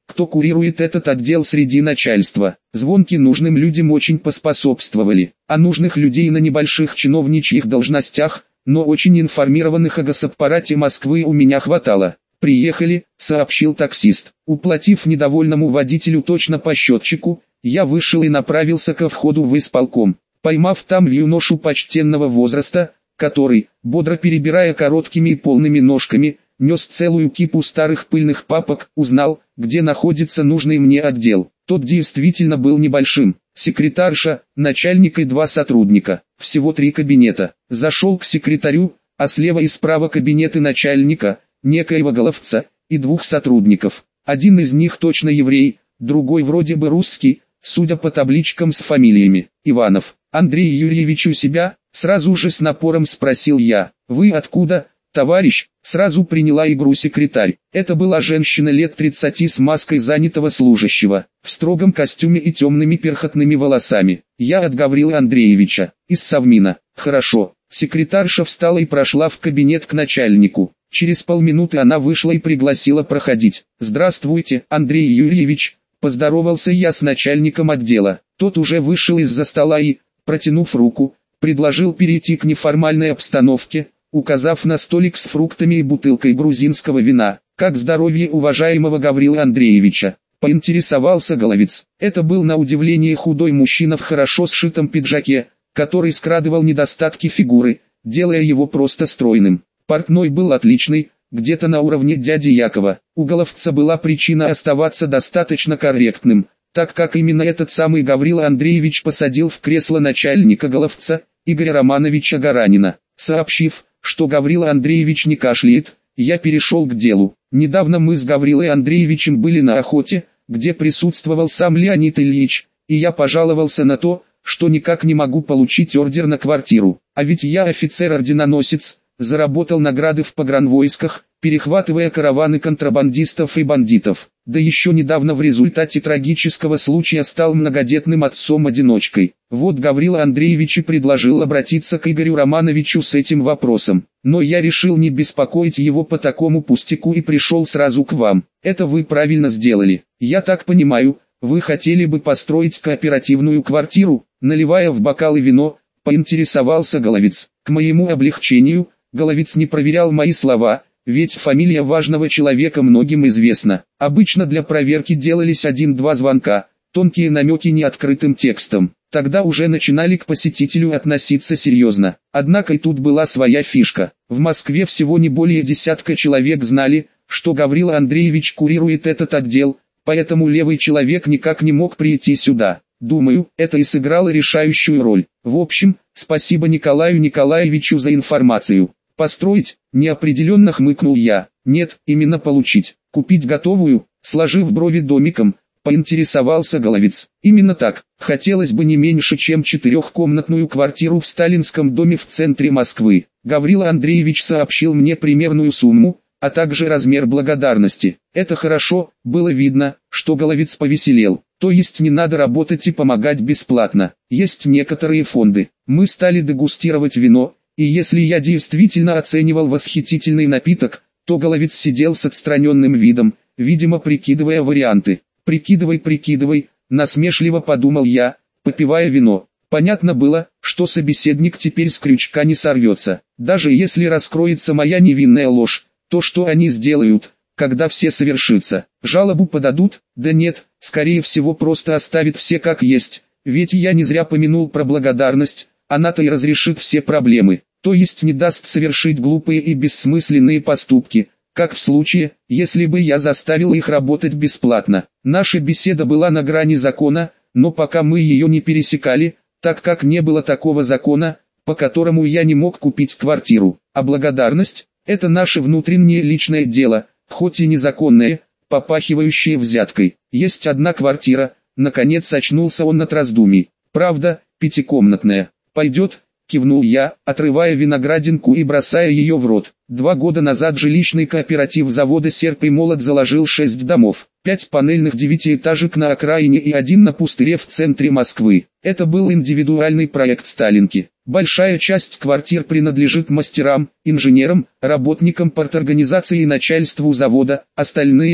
S1: кто курирует этот отдел среди начальства. Звонки нужным людям очень поспособствовали, а нужных людей на небольших чиновничьих должностях, но очень информированных о госаппарате Москвы у меня хватало. «Приехали», — сообщил таксист. Уплатив недовольному водителю точно по счетчику, я вышел и направился ко входу в исполком. Поймав там юношу почтенного возраста, который, бодро перебирая короткими и полными ножками, нес целую кипу старых пыльных папок, узнал, где находится нужный мне отдел. Тот действительно был небольшим. Секретарша, начальник и два сотрудника. Всего три кабинета. Зашел к секретарю, а слева и справа кабинеты начальника, некоего Головца, и двух сотрудников. Один из них точно еврей, другой вроде бы русский, судя по табличкам с фамилиями. Иванов. Андрей Юрьевич у себя? Сразу же с напором спросил я. Вы откуда, товарищ? Сразу приняла игру секретарь. Это была женщина лет тридцати с маской занятого служащего, в строгом костюме и темными перхотными волосами. Я от Гаврила Андреевича, из Совмина. Хорошо. Секретарша встала и прошла в кабинет к начальнику. Через полминуты она вышла и пригласила проходить. «Здравствуйте, Андрей Юрьевич», — поздоровался я с начальником отдела. Тот уже вышел из-за стола и, протянув руку, предложил перейти к неформальной обстановке, указав на столик с фруктами и бутылкой грузинского вина. «Как здоровье уважаемого Гаврила Андреевича?» — поинтересовался Головец. Это был на удивление худой мужчина в хорошо сшитом пиджаке, который скрадывал недостатки фигуры, делая его просто стройным. Портной был отличный, где-то на уровне дяди Якова. У Головца была причина оставаться достаточно корректным, так как именно этот самый Гаврила Андреевич посадил в кресло начальника Головца, Игоря Романовича Гаранина. Сообщив, что Гаврила Андреевич не кашляет, я перешел к делу. Недавно мы с Гаврилой Андреевичем были на охоте, где присутствовал сам Леонид Ильич, и я пожаловался на то, что никак не могу получить ордер на квартиру. А ведь я офицер-орденоносец, заработал награды в погранвойсках, перехватывая караваны контрабандистов и бандитов. Да еще недавно в результате трагического случая стал многодетным отцом-одиночкой. Вот Гаврила Андреевич и предложил обратиться к Игорю Романовичу с этим вопросом. Но я решил не беспокоить его по такому пустяку и пришел сразу к вам. Это вы правильно сделали. Я так понимаю, вы хотели бы построить кооперативную квартиру? Наливая в бокалы вино, поинтересовался Головец. К моему облегчению, Головец не проверял мои слова, ведь фамилия важного человека многим известна. Обычно для проверки делались один-два звонка, тонкие намеки не открытым текстом. Тогда уже начинали к посетителю относиться серьезно. Однако и тут была своя фишка. В Москве всего не более десятка человек знали, что Гаврила Андреевич курирует этот отдел, поэтому левый человек никак не мог прийти сюда. Думаю, это и сыграло решающую роль. В общем, спасибо Николаю Николаевичу за информацию. Построить? Неопределенно хмыкнул я. Нет, именно получить. Купить готовую? Сложив брови домиком, поинтересовался Головец. Именно так. Хотелось бы не меньше, чем четырехкомнатную квартиру в сталинском доме в центре Москвы. Гаврила Андреевич сообщил мне примерную сумму, а также размер благодарности. Это хорошо, было видно, что Головец повеселел. То есть не надо работать и помогать бесплатно. Есть некоторые фонды. Мы стали дегустировать вино, и если я действительно оценивал восхитительный напиток, то Головец сидел с отстраненным видом, видимо прикидывая варианты. «Прикидывай, прикидывай», насмешливо подумал я, попивая вино. Понятно было, что собеседник теперь с крючка не сорвется. Даже если раскроется моя невинная ложь, то что они сделают, когда все совершится? Жалобу подадут? Да нет, скорее всего просто оставит все как есть, ведь я не зря помянул про благодарность, она-то и разрешит все проблемы, то есть не даст совершить глупые и бессмысленные поступки, как в случае, если бы я заставил их работать бесплатно. Наша беседа была на грани закона, но пока мы ее не пересекали, так как не было такого закона, по которому я не мог купить квартиру. А благодарность – это наше внутреннее личное дело, хоть и незаконное, попахивающее взяткой. Есть одна квартира, наконец очнулся он от раздумий. Правда, пятикомнатная. Пойдет, кивнул я, отрывая виноградинку и бросая ее в рот. Два года назад жилищный кооператив завода «Серп и молот» заложил шесть домов, пять панельных девятиэтажек на окраине и один на пустыре в центре Москвы. Это был индивидуальный проект Сталинки. Большая часть квартир принадлежит мастерам, инженерам, работникам парторганизации и начальству завода, остальные,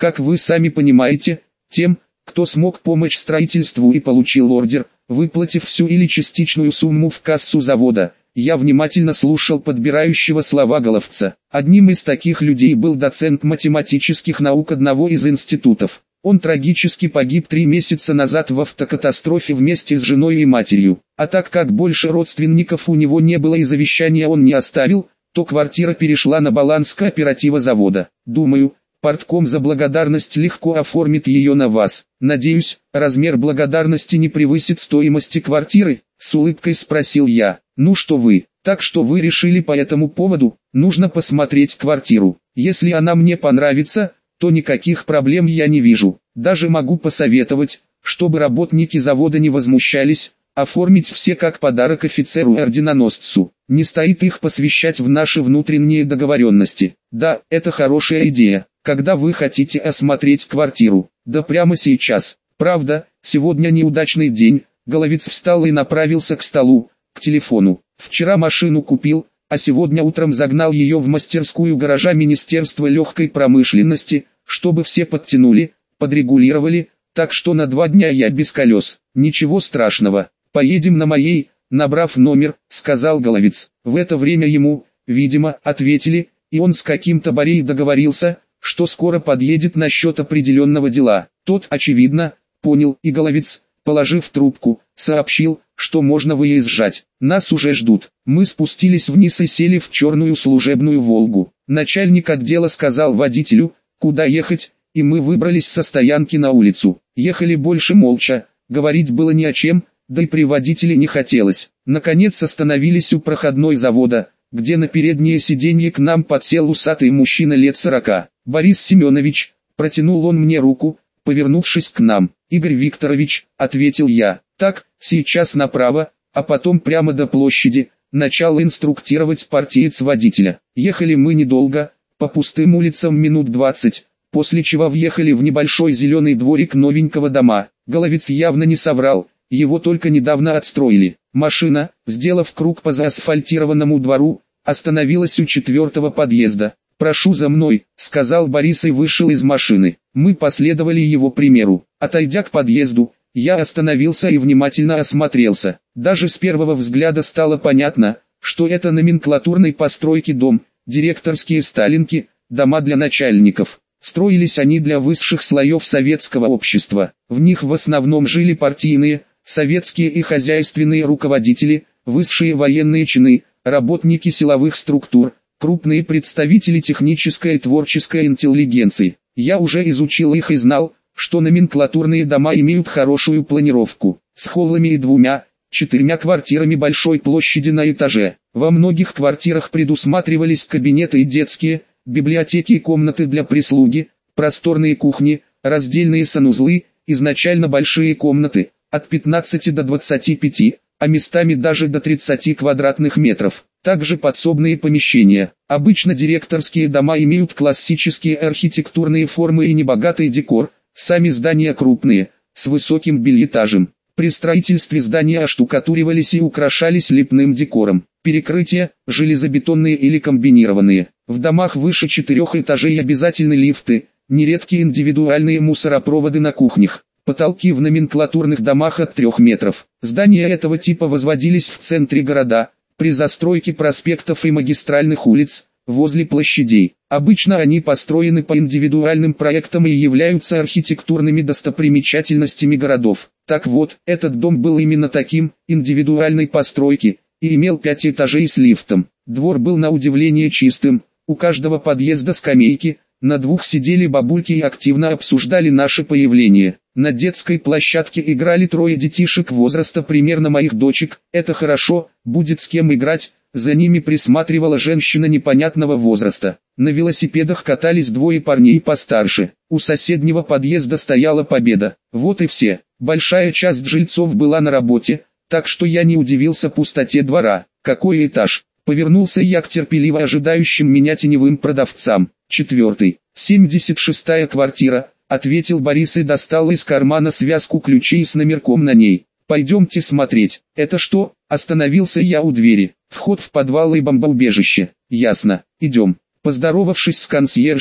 S1: как вы сами понимаете, тем, кто смог помочь строительству и получил ордер, выплатив всю или частичную сумму в кассу завода. Я внимательно слушал подбирающего слова Головца. Одним из таких людей был доцент математических наук одного из институтов. Он трагически погиб три месяца назад в автокатастрофе вместе с женой и матерью. А так как больше родственников у него не было и завещания он не оставил, то квартира перешла на баланс кооператива завода. Думаю, партком за благодарность легко оформит ее на вас. Надеюсь, размер благодарности не превысит стоимости квартиры? С улыбкой спросил я. Ну что вы, так что вы решили по этому поводу? Нужно посмотреть квартиру. Если она мне понравится, то никаких проблем я не вижу. Даже могу посоветовать, чтобы работники завода не возмущались, оформить все как подарок офицеру и орденоносцу. Не стоит их посвящать в наши внутренние договоренности. Да, это хорошая идея. Когда вы хотите осмотреть квартиру? Да прямо сейчас. Правда, сегодня неудачный день. Головец встал и направился к столу, к телефону. Вчера машину купил, а сегодня утром загнал ее в мастерскую гаража Министерства легкой промышленности, чтобы все подтянули, подрегулировали, так что на два дня я без колес. Ничего страшного, поедем на моей, набрав номер, сказал Головец. В это время ему, видимо, ответили, и он с каким-то Борей договорился, что скоро подъедет насчет определенного дела. Тот, очевидно, понял, и Головец, положив трубку, сообщил, что можно выезжать. Нас уже ждут. Мы спустились вниз и сели в черную служебную «Волгу». Начальник отдела сказал водителю, куда ехать, и мы выбрались со стоянки на улицу. Ехали больше молча, говорить было не о чем, да и при водителе не хотелось. Наконец остановились у проходной завода, где на переднее сиденье к нам подсел усатый мужчина лет сорока. «Борис Семенович», протянул он мне руку, повернувшись к нам. «Игорь Викторович», ответил я. «Так, сейчас направо, а потом прямо до площади», начал инструктировать партиец водителя. Ехали мы недолго, по пустым улицам минут двадцать, после чего въехали в небольшой зеленый дворик новенького дома. Головец явно не соврал, его только недавно отстроили. Машина, сделав круг по заасфальтированному двору, остановилась у четвертого подъезда. «Прошу за мной», — сказал Борис и вышел из машины. Мы последовали его примеру. Отойдя к подъезду, я остановился и внимательно осмотрелся. Даже с первого взгляда стало понятно, что это номенклатурной постройки дом, директорские сталинки, дома для начальников. Строились они для высших слоев советского общества. В них в основном жили партийные, советские и хозяйственные руководители, высшие военные чины, работники силовых структур, крупные представители технической и творческой интеллигенции. Я уже изучил их и знал, что номенклатурные дома имеют хорошую планировку, с холлами и двумя, четырьмя квартирами большой площади на этаже. Во многих квартирах предусматривались кабинеты и детские, библиотеки и комнаты для прислуги, просторные кухни, раздельные санузлы, изначально большие комнаты, от пятнадцати до двадцати пяти, а местами даже до тридцати квадратных метров. Также подсобные помещения. Обычно директорские дома имеют классические архитектурные формы и небогатый декор, сами здания крупные, с высоким бельэтажем. При строительстве здания оштукатуривались и украшались лепным декором. Перекрытия, железобетонные или комбинированные. В домах выше четырех этажей обязательны лифты, нередки индивидуальные мусоропроводы на кухнях. Потолки в номенклатурных домах от трех метров. Здания этого типа возводились в центре города, при застройке проспектов и магистральных улиц, возле площадей. Обычно они построены по индивидуальным проектам и являются архитектурными достопримечательностями городов. Так вот, этот дом был именно таким, индивидуальной постройки, и имел пять этажей с лифтом. Двор был на удивление чистым, у каждого подъезда скамейки, на двух сидели бабульки и активно обсуждали наше появление. На детской площадке играли трое детишек возраста примерно моих дочек. Это хорошо, будет с кем играть. За ними присматривала женщина непонятного возраста. На велосипедах катались двое парней постарше. У соседнего подъезда стояла Победа. Вот и все. Большая часть жильцов была на работе, так что я не удивился пустоте двора. Какой этаж? Повернулся я к терпеливо ожидающим меня теневым продавцам. Четвертый. семьдесят шестая квартира, ответил Борис и достал из кармана связку ключей с номерком на ней. Пойдемте смотреть. Это что? Остановился я у двери. Вход в подвал и бомбоубежище. Ясно. Идем. Поздоровавшись с консьержкой,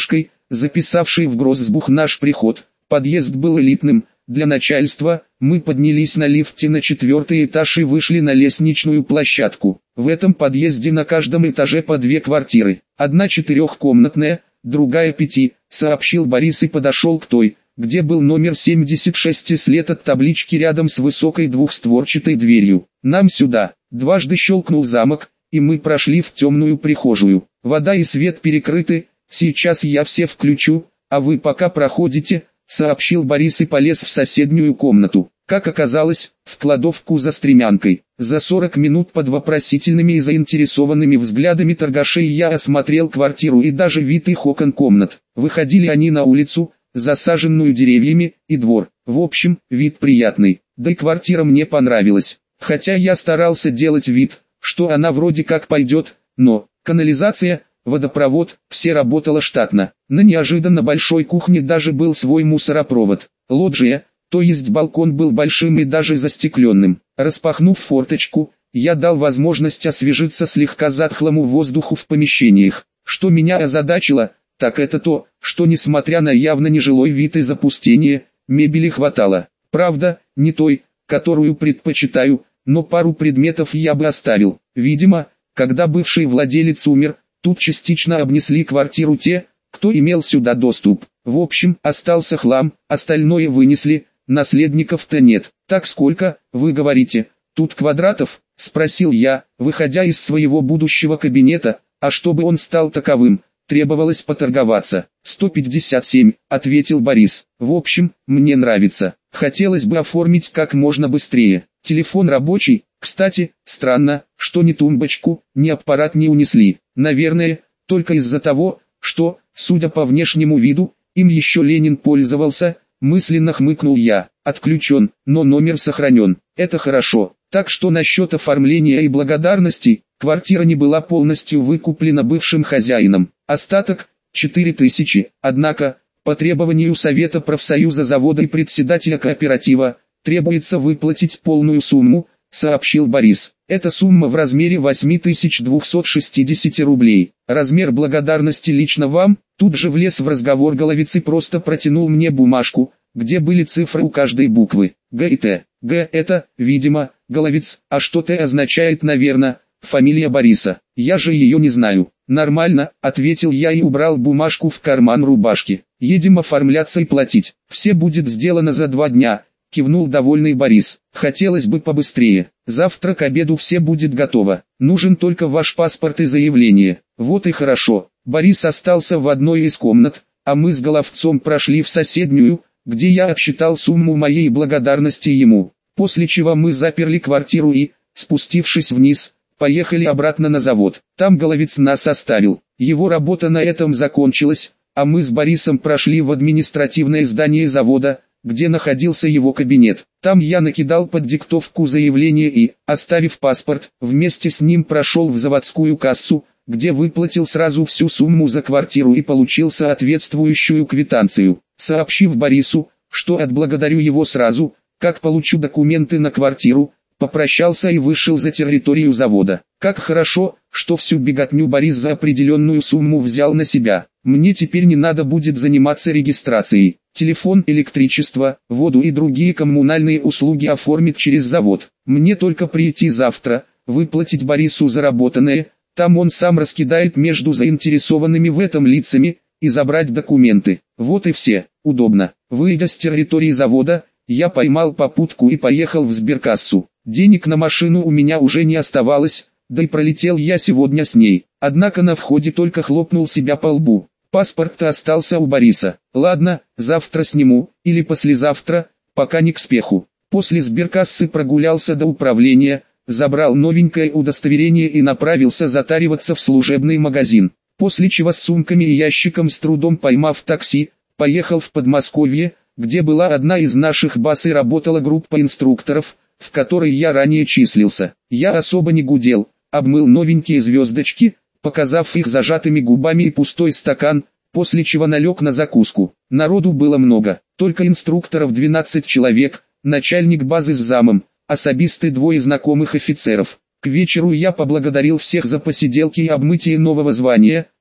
S1: записавший в гроссбух наш приход. Подъезд был элитным. Для начальства мы поднялись на лифте на четвертый этаж и вышли на лестничную площадку. В этом подъезде на каждом этаже по две квартиры. Одна четырехкомнатная, другая пяти, сообщил Борис и подошел к той, где был номер семьдесят шесть и след от таблички рядом с высокой двухстворчатой дверью. Нам сюда. Дважды щелкнул замок, и мы прошли в темную прихожую. Вода и свет перекрыты, сейчас я все включу, а вы пока проходите, сообщил Борис и полез в соседнюю комнату. Как оказалось, в кладовку за стремянкой. За сорок минут под вопросительными и заинтересованными взглядами торгашей я осмотрел квартиру и даже вид их окон комнат. Выходили они на улицу, засаженную деревьями, и двор. В общем, вид приятный, да и квартира мне понравилась. Хотя я старался делать вид, что она вроде как пойдет, но канализация, водопровод, все работало штатно. На неожиданно большой кухне даже был свой мусоропровод. Лоджия, то есть балкон, был большим и даже застекленным. Распахнув форточку, я дал возможность освежиться слегка затхлому воздуху в помещениях. Что меня озадачило, так это то, что несмотря на явно нежилой вид и запустение, мебели хватало. Правда, не той, которую предпочитаю, но пару предметов я бы оставил. Видимо, когда бывший владелец умер, тут частично обнесли квартиру те, кто имел сюда доступ. В общем, остался хлам, остальное вынесли, наследников-то нет. Так сколько, вы говорите, тут квадратов? Спросил я, выходя из своего будущего кабинета, а чтобы он стал таковым, требовалось поторговаться. сто пятьдесят семь, ответил Борис. В общем, мне нравится. Хотелось бы оформить как можно быстрее. Телефон рабочий, кстати, странно, что ни тумбочку, ни аппарат не унесли. Наверное, только из-за того, что, судя по внешнему виду, им еще Ленин пользовался, мысленно хмыкнул я. Отключен, но номер сохранен. Это хорошо. Так что насчет оформления и благодарности, квартира не была полностью выкуплена бывшим хозяином. Остаток – четыре тысячи. Однако, по требованию Совета профсоюза завода и председателя кооператива, требуется выплатить полную сумму, сообщил Борис. Эта сумма в размере восемь тысяч двести шестьдесят рублей. Размер благодарности лично вам. Тут же влез в разговор Головец и просто протянул мне бумажку, где были цифры у каждой буквы. Г и Т. Г это, видимо, Головец, а что Т означает, наверное, фамилия Бориса. Я же ее не знаю. Нормально, ответил я и убрал бумажку в карман рубашки. Едем оформляться и платить. Все будет сделано за два дня. Кивнул довольный Борис. Хотелось бы побыстрее. Завтра к обеду все будет готово. Нужен только ваш паспорт и заявление. Вот и хорошо. Борис остался в одной из комнат, а мы с Головцом прошли в соседнюю, где я отсчитал сумму моей благодарности ему. После чего мы заперли квартиру и, спустившись вниз, поехали обратно на завод. Там Головец нас оставил. Его работа на этом закончилась, а мы с Борисом прошли в административное здание завода, где находился его кабинет. Там я накидал под диктовку заявление и, оставив паспорт, вместе с ним прошел в заводскую кассу, где выплатил сразу всю сумму за квартиру и получил соответствующую квитанцию. Сообщив Борису, что отблагодарю его сразу, как получу документы на квартиру, попрощался и вышел за территорию завода. Как хорошо, что всю беготню Борис за определенную сумму взял на себя. Мне теперь не надо будет заниматься регистрацией. Телефон, электричество, воду и другие коммунальные услуги оформит через завод. Мне только прийти завтра, выплатить Борису заработанное, там он сам раскидает между заинтересованными в этом лицами, и забрать документы. Вот и все. Удобно. Выйдя с территории завода, я поймал попутку и поехал в сберкассу. Денег на машину у меня уже не оставалось, да и пролетел я сегодня с ней. Однако на входе только хлопнул себя по лбу. Паспорт-то остался у Бориса. Ладно, завтра сниму, или послезавтра, пока не к спеху. После сберкассы прогулялся до управления, забрал новенькое удостоверение и направился затариваться в служебный магазин. После чего с сумками и ящиком, с трудом поймав такси, поехал в Подмосковье, где была одна из наших баз и работала группа инструкторов, в которой я ранее числился. Я особо не гудел, обмыл новенькие звездочки, показав их зажатыми губами и пустой стакан, после чего налег на закуску. Народу было много, только инструкторов двенадцать человек, начальник базы с замом, особисты двое знакомых офицеров. К вечеру я поблагодарил всех за посиделки и обмытие нового звания,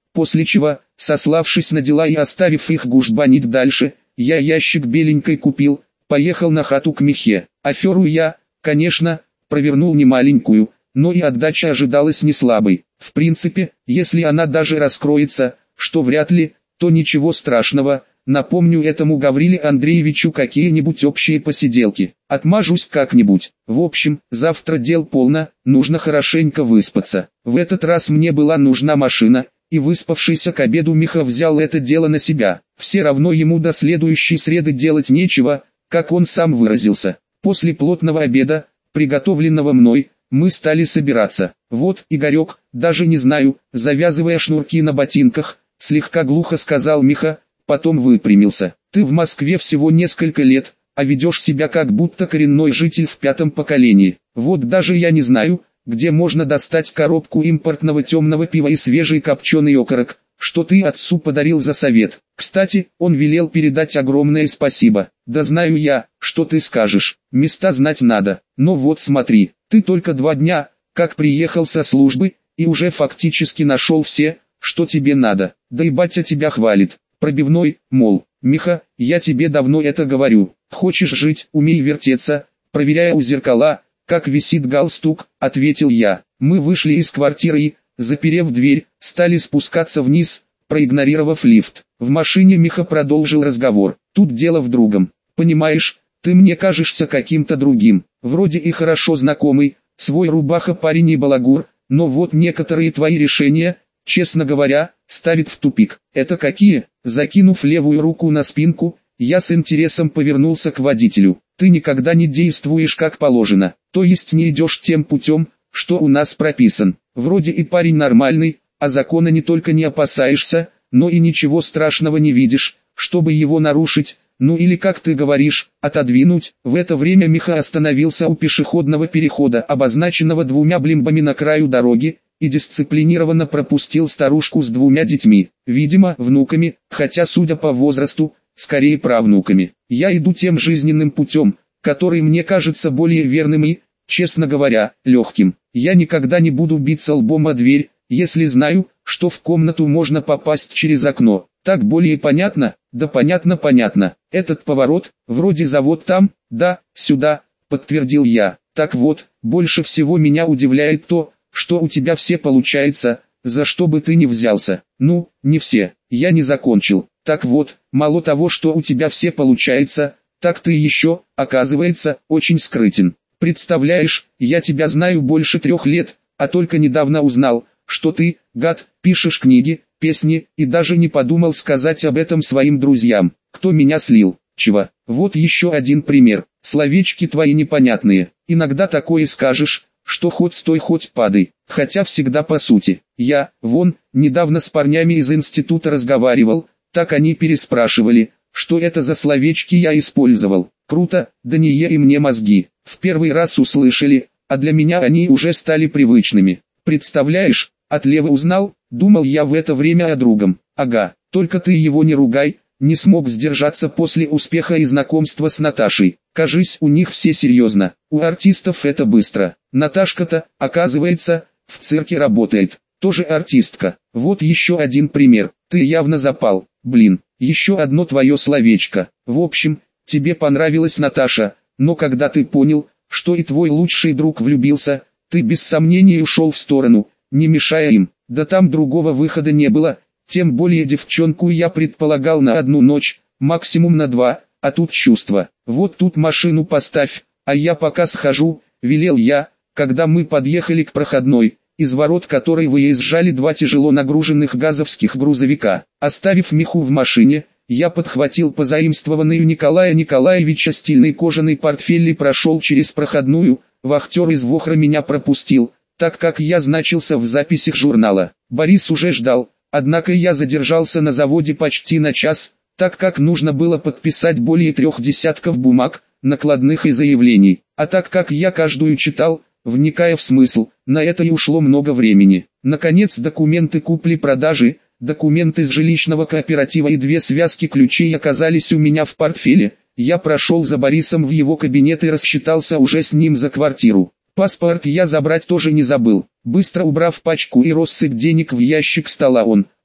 S1: после чего, сославшись на дела и оставив их гужбанить дальше, я ящик беленькой купил, поехал на хату к Михе. Аферу я, конечно, провернул немаленькую, но и отдача ожидалась не слабой. В принципе, если она даже раскроется, что вряд ли, то ничего страшного, напомню этому Гавриле Андреевичу какие-нибудь общие посиделки. Отмажусь как-нибудь. В общем, завтра дел полно, нужно хорошенько выспаться. В этот раз мне была нужна машина, и выспавшийся к обеду Миха взял это дело на себя. Все равно ему до следующей среды делать нечего, как он сам выразился. После плотного обеда, приготовленного мной, мы стали собираться. Вот, Игорек, даже не знаю, завязывая шнурки на ботинках, слегка глухо сказал Миха, потом выпрямился. Ты в Москве всего несколько лет, а ведешь себя как будто коренной житель в пятом поколении. Вот даже я не знаю, где можно достать коробку импортного темного пива и свежий копченый окорок, что ты отцу подарил за совет. Кстати, он велел передать огромное спасибо. Да знаю я, что ты скажешь, места знать надо. Но вот смотри, ты только два дня, как приехал со службы, и уже фактически нашел все, что тебе надо. Да и батя тебя хвалит. Пробивной, мол, Миха, я тебе давно это говорю. Хочешь жить, умей вертеться. Проверяя у зеркала, как висит галстук, ответил я. Мы вышли из квартиры и, заперев дверь, стали спускаться вниз, проигнорировав лифт. В машине Миха продолжил разговор. Тут дело в другом. Понимаешь, ты мне кажешься каким-то другим. Вроде и хорошо знакомый, свой рубаха парень и балагур, но вот некоторые твои решения, честно говоря, ставят в тупик. Это какие? Закинув левую руку на спинку, я с интересом повернулся к водителю. Ты никогда не действуешь как положено, то есть не идешь тем путем, что у нас прописан. Вроде и парень нормальный, а закона не только не опасаешься, но и ничего страшного не видишь, чтобы его нарушить, ну или как ты говоришь, отодвинуть. В это время Миха остановился у пешеходного перехода, обозначенного двумя блимбами на краю дороги, и дисциплинированно пропустил старушку с двумя детьми, видимо, внуками, хотя судя по возрасту, скорее правнуками. Я иду тем жизненным путем, который мне кажется более верным и, честно говоря, легким. Я никогда не буду биться лбом о дверь, если знаю, что в комнату можно попасть через окно. Так более понятно? Да понятно понятно. Этот поворот, вроде завод там, да, сюда, подтвердил я. Так вот, больше всего меня удивляет то, что у тебя все получается, за что бы ты ни взялся. Ну, не все, я не закончил. Так вот, мало того, что у тебя все получается, так ты еще, оказывается, очень скрытен. Представляешь, я тебя знаю больше трех лет, а только недавно узнал, что ты, гад, пишешь книги, песни, и даже не подумал сказать об этом своим друзьям. Кто меня слил? Чего? Вот еще один пример. Словечки твои непонятные. Иногда такое скажешь, что хоть стой, хоть падай. Хотя всегда по сути. Я, вон, недавно с парнями из института разговаривал, так они переспрашивали, что это за словечки я использовал. Круто, да не е и мне мозги. В первый раз услышали, а для меня они уже стали привычными. Представляешь, от Левы узнал, думал я в это время о другом. Ага, только ты его не ругай, не смог сдержаться после успеха и знакомства с Наташей. Кажись, у них все серьезно, у артистов это быстро. Наташка-то, оказывается, в цирке работает, тоже артистка. Вот еще один пример, ты явно запал, блин, еще одно твое словечко. В общем, тебе понравилась Наташа, но когда ты понял, что и твой лучший друг влюбился, ты без сомнений ушел в сторону, не мешая им. Да там другого выхода не было, тем более девчонку я предполагал на одну ночь, максимум на два, а тут чувство. Вот тут машину поставь, а я пока схожу, велел я, когда мы подъехали к проходной, из ворот которой выезжали два тяжело нагруженных газовских грузовика. Оставив Миху в машине, я подхватил позаимствованный у Николая Николаевича стильный кожаный портфель и прошел через проходную. Вахтер из Вохра меня пропустил, так как я значился в записях журнала. Борис уже ждал, однако я задержался на заводе почти на час, так как нужно было подписать более трех десятков бумаг, накладных и заявлений. А так как я каждую читал, вникая в смысл, на это и ушло много времени. Наконец документы купли-продажи, документы с жилищного кооператива и две связки ключей оказались у меня в портфеле. Я прошел за Борисом в его кабинет и рассчитался уже с ним за квартиру. Паспорт я забрать тоже не забыл. Быстро убрав пачку и россыпь денег в ящик стола, он,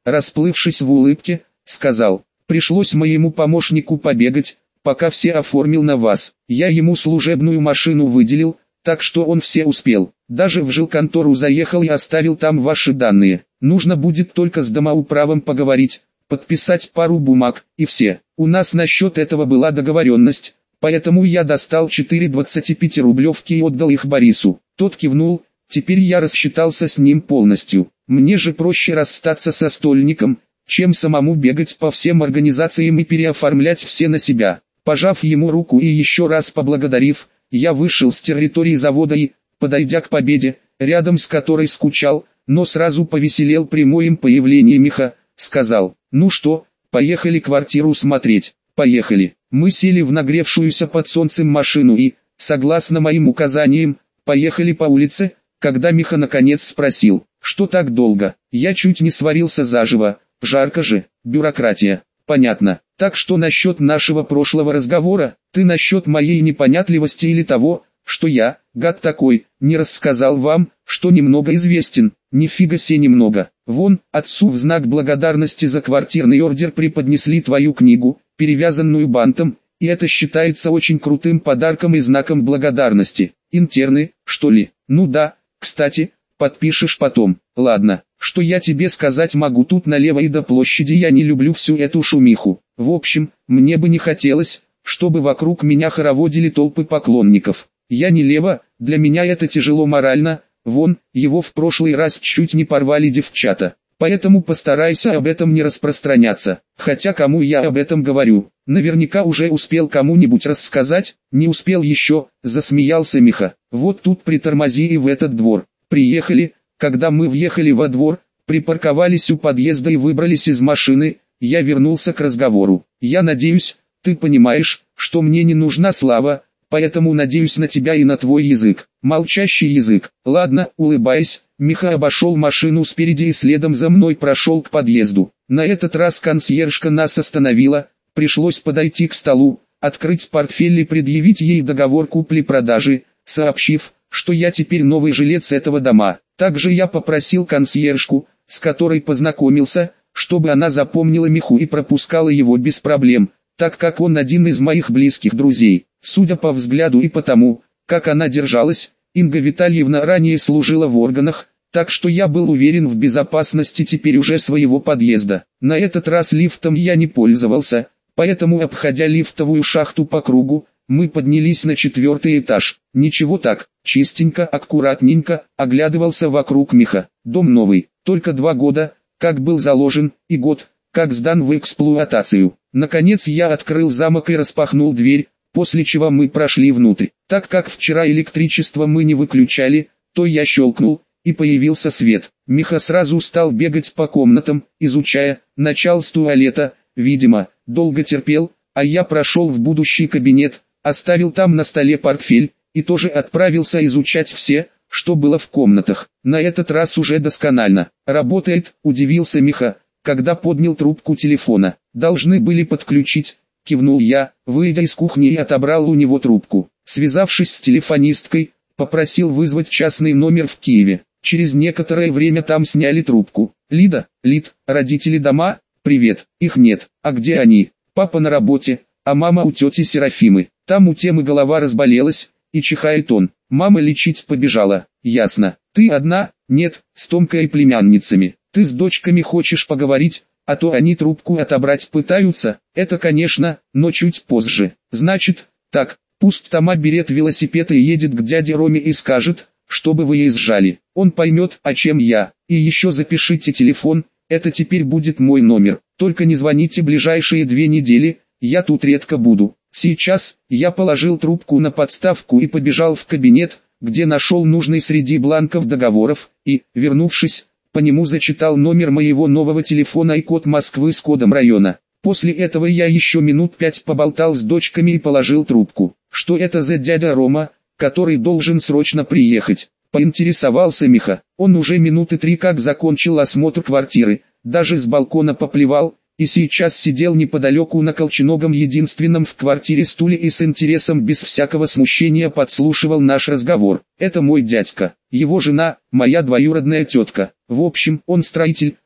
S1: расплывшись в улыбке, сказал: пришлось моему помощнику побегать, пока все оформил на вас. Я ему служебную машину выделил, так что он все успел. Даже в жилконтору заехал и оставил там ваши данные. Нужно будет только с домоуправом поговорить, подписать пару бумаг, и все. У нас насчет этого была договоренность, поэтому я достал четыре двадцатипятирублевки и отдал их Борису. Тот кивнул, теперь я рассчитался с ним полностью. Мне же проще расстаться со стольником, чем самому бегать по всем организациям и переоформлять все на себя. Пожав ему руку и еще раз поблагодарив, я вышел с территории завода и, подойдя к Победе, рядом с которой скучал, но сразу повеселел при моем появлении Миха, сказал: ну что, поехали квартиру смотреть. Поехали. Мы сели в нагревшуюся под солнцем машину и, согласно моим указаниям, поехали по улице, когда Миха наконец спросил: что так долго? Я чуть не сварился заживо, жарко же, бюрократия. Понятно. Так что насчет нашего прошлого разговора, ты насчет моей непонятливости или того, что я, гад такой, не рассказал вам, что немного известен? Нифига себе немного. Вон, отцу в знак благодарности за квартирный ордер преподнесли твою книгу, перевязанную бантом, и это считается очень крутым подарком и знаком благодарности. Интерны, что ли? Ну да, кстати, подпишешь потом. Ладно, что я тебе сказать могу, тут налево и до площади я не люблю всю эту шумиху. В общем, мне бы не хотелось, чтобы вокруг меня хороводили толпы поклонников. Я не лева, для меня это тяжело морально, вон, его в прошлый раз чуть не порвали девчата. Поэтому постарайся об этом не распространяться. Хотя кому я об этом говорю? Наверняка уже успел кому-нибудь рассказать, не успел еще, засмеялся Миха. Вот тут притормози и в этот двор. Приехали, когда мы въехали во двор, припарковались у подъезда и выбрались из машины, я вернулся к разговору. Я надеюсь, ты понимаешь, что мне не нужна слава, поэтому надеюсь на тебя и на твой язык. Молчащий язык. Ладно, улыбаясь, Миха обошел машину спереди и следом за мной прошел к подъезду. На этот раз консьержка нас остановила, пришлось подойти к столу, открыть портфель и предъявить ей договор купли-продажи, сообщив, что я теперь новый жилец этого дома. Также я попросил консьержку, с которой познакомился, чтобы она запомнила Миху и пропускала его без проблем, так как он один из моих близких друзей. Судя по взгляду и по тому, как она держалась, Инга Витальевна ранее служила в органах, так что я был уверен в безопасности теперь уже своего подъезда. На этот раз лифтом я не пользовался, поэтому, обходя лифтовую шахту по кругу, мы поднялись на четвертый этаж. Ничего так, чистенько, аккуратненько, оглядывался вокруг Миха. Дом новый, только два года, как был заложен, и год, как сдан в эксплуатацию. Наконец я открыл замок и распахнул дверь, после чего мы прошли внутрь. Так как вчера электричество мы не выключали, то я щелкнул, и появился свет. Миха сразу стал бегать по комнатам, изучая, начал с туалета, видимо, долго терпел, а я прошел в будущий кабинет, оставил там на столе портфель, и тоже отправился изучать все, что было в комнатах. На этот раз уже досконально. Работает, удивился Миха, когда поднял трубку телефона. Должны были подключить, кивнул я, выйдя из кухни и отобрал у него трубку. Связавшись с телефонисткой, попросил вызвать частный номер в Киеве. Через некоторое время там сняли трубку. Лида, Лид, родители дома? Привет, их нет. А где они? Папа на работе, а мама у тети Серафимы. Там у темы голова разболелась, и чихает он. Мама лечить побежала. Ясно. Ты одна? Нет, с Томкой и племянницами. Ты с дочками хочешь поговорить, а то они трубку отобрать пытаются. Это конечно, но чуть позже. Значит, так, пусть Тома берет велосипед и едет к дяде Роме и скажет, чтобы вы езжали. Он поймет, о чем я. И еще запишите телефон, это теперь будет мой номер. Только не звоните ближайшие две недели, я тут редко буду. Сейчас, я положил трубку на подставку и побежал в кабинет, где нашел нужный среди бланков договоров, и, вернувшись, по нему зачитал номер моего нового телефона и код Москвы с кодом района. После этого я еще минут пять поболтал с дочками и положил трубку. Что это за дядя Рома, который должен срочно приехать? Поинтересовался Миха. Он уже минуты три как закончил осмотр квартиры, даже с балкона поплевал, и сейчас сидел неподалеку на колченогом единственном в квартире стуле и с интересом без всякого смущения подслушивал наш разговор. Это мой дядька, его жена, моя двоюродная тетка. В общем, он строитель,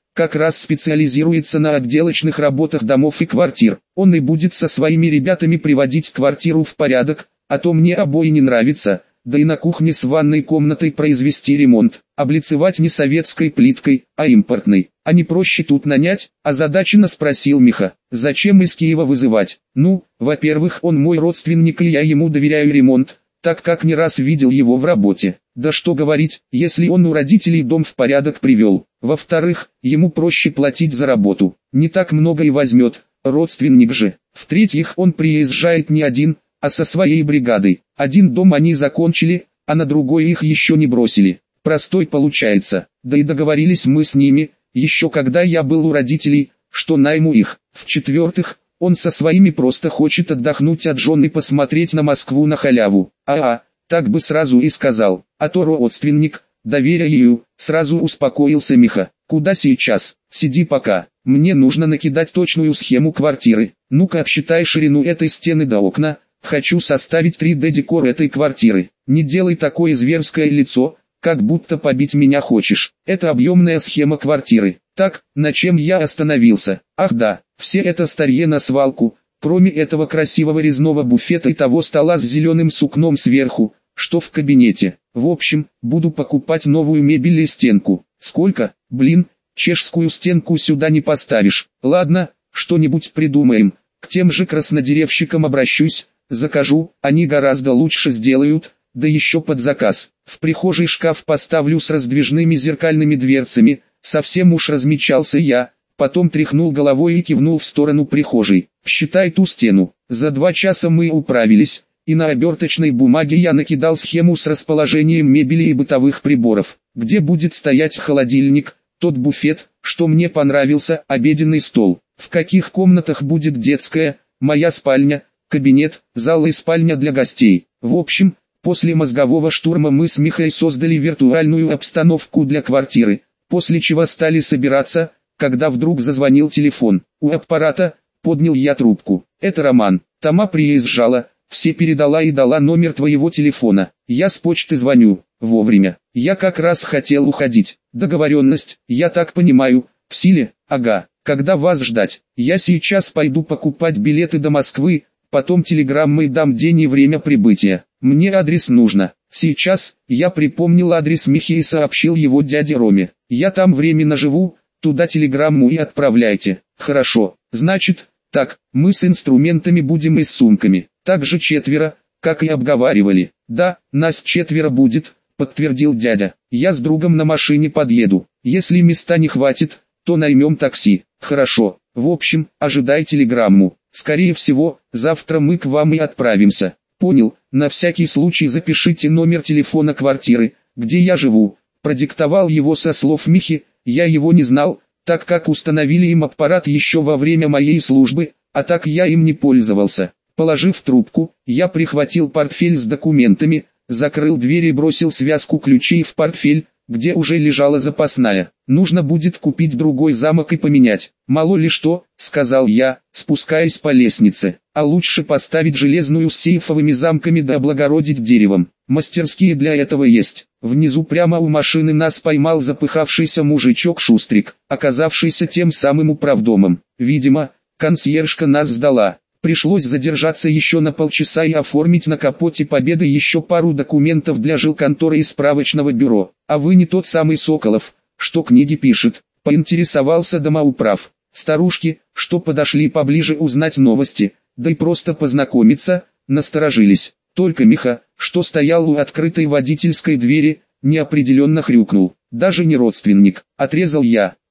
S1: как раз специализируется на отделочных работах домов и квартир. Он и будет со своими ребятами приводить квартиру в порядок, а то мне обои не нравятся, да и на кухне с ванной комнатой произвести ремонт, облицевать не советской плиткой, а импортной. А не проще тут нанять? Озадаченно спросил Миха. Зачем из Киева вызывать? Ну, во-первых, он мой родственник и я ему доверяю ремонт, так как не раз видел его в работе. Да что говорить, если он у родителей дом в порядок привел. Во-вторых, ему проще платить за работу. Не так много и возьмет, родственник же. В-третьих, он приезжает не один, а со своей бригадой. Один дом они закончили, а на другой их еще не бросили. Простой получается. Да и договорились мы с ними, еще когда я был у родителей, что найму их. В-четвертых, он со своими просто хочет отдохнуть от жен и посмотреть на Москву на халяву. А-а, так бы сразу и сказал. А то родственник, доверяю, сразу успокоился Миха. Куда сейчас? Сиди пока. Мне нужно накидать точную схему квартиры. Ну-ка обсчитай ширину этой стены до окна. Хочу составить три дэ декор этой квартиры. Не делай такое зверское лицо, как будто побить меня хочешь. Это объемная схема квартиры. Так, на чем я остановился? Ах да, все это старье на свалку, кроме этого красивого резного буфета и того стола с зеленым сукном сверху, что в кабинете. В общем, буду покупать новую мебель и стенку. Сколько? Блин, чешскую стенку сюда не поставишь. Ладно, что-нибудь придумаем. К тем же краснодеревщикам обращусь, закажу, они гораздо лучше сделают, да еще под заказ. В прихожей шкаф поставлю с раздвижными зеркальными дверцами, совсем уж размечался я, потом тряхнул головой и кивнул в сторону прихожей. Считай ту стену. За два часа мы управились, и на оберточной бумаге я накидал схему с расположением мебели и бытовых приборов. Где будет стоять холодильник, тот буфет, что мне понравился, обеденный стол. В каких комнатах будет детская, моя спальня, кабинет, зал и спальня для гостей. В общем, после мозгового штурма мы с Михой создали виртуальную обстановку для квартиры, после чего стали собираться, когда вдруг зазвонил телефон. У аппарата поднял я трубку. Это Роман. Тома приезжала, все передала и дала номер твоего телефона. Я с почты звоню. Вовремя. Я как раз хотел уходить. Договоренность, я так понимаю, в силе? Ага. Когда вас ждать? Я сейчас пойду покупать билеты до Москвы, потом телеграммой дам день и время прибытия. Мне адрес нужно. Сейчас, я припомнил адрес Михи и сообщил его дяде Роме. Я там временно живу, туда телеграмму и отправляйте. Хорошо, значит, так, мы с инструментами будем и с сумками. Также четверо, как и обговаривали. Да, нас четверо будет, подтвердил дядя. Я с другом на машине подъеду. Если места не хватит, то наймем такси. Хорошо, в общем, ожидай телеграмму. Скорее всего, завтра мы к вам и отправимся. Понял, на всякий случай запишите номер телефона квартиры, где я живу. Продиктовал его со слов Михи, я его не знал, так как установили им аппарат еще во время моей службы, а так я им не пользовался. Положив трубку, я прихватил портфель с документами, закрыл дверь и бросил связку ключей в портфель, где уже лежала запасная. Нужно будет купить другой замок и поменять. Мало ли что, сказал я, спускаясь по лестнице. А лучше поставить железную с сейфовыми замками да облагородить деревом. Мастерские для этого есть. Внизу прямо у машины нас поймал запыхавшийся мужичок-шустрик, оказавшийся тем самым управдомом. Видимо, консьержка нас сдала. Пришлось задержаться еще на полчаса и оформить на капоте Победы еще пару документов для жилконторы и справочного бюро. А вы не тот самый Соколов, что книги пишет, поинтересовался домоуправ. Старушки, что подошли поближе узнать новости, да и просто познакомиться, насторожились. Только Миха, что стоял у открытой водительской двери, неопределенно хрюкнул. Даже не родственник, отрезал я.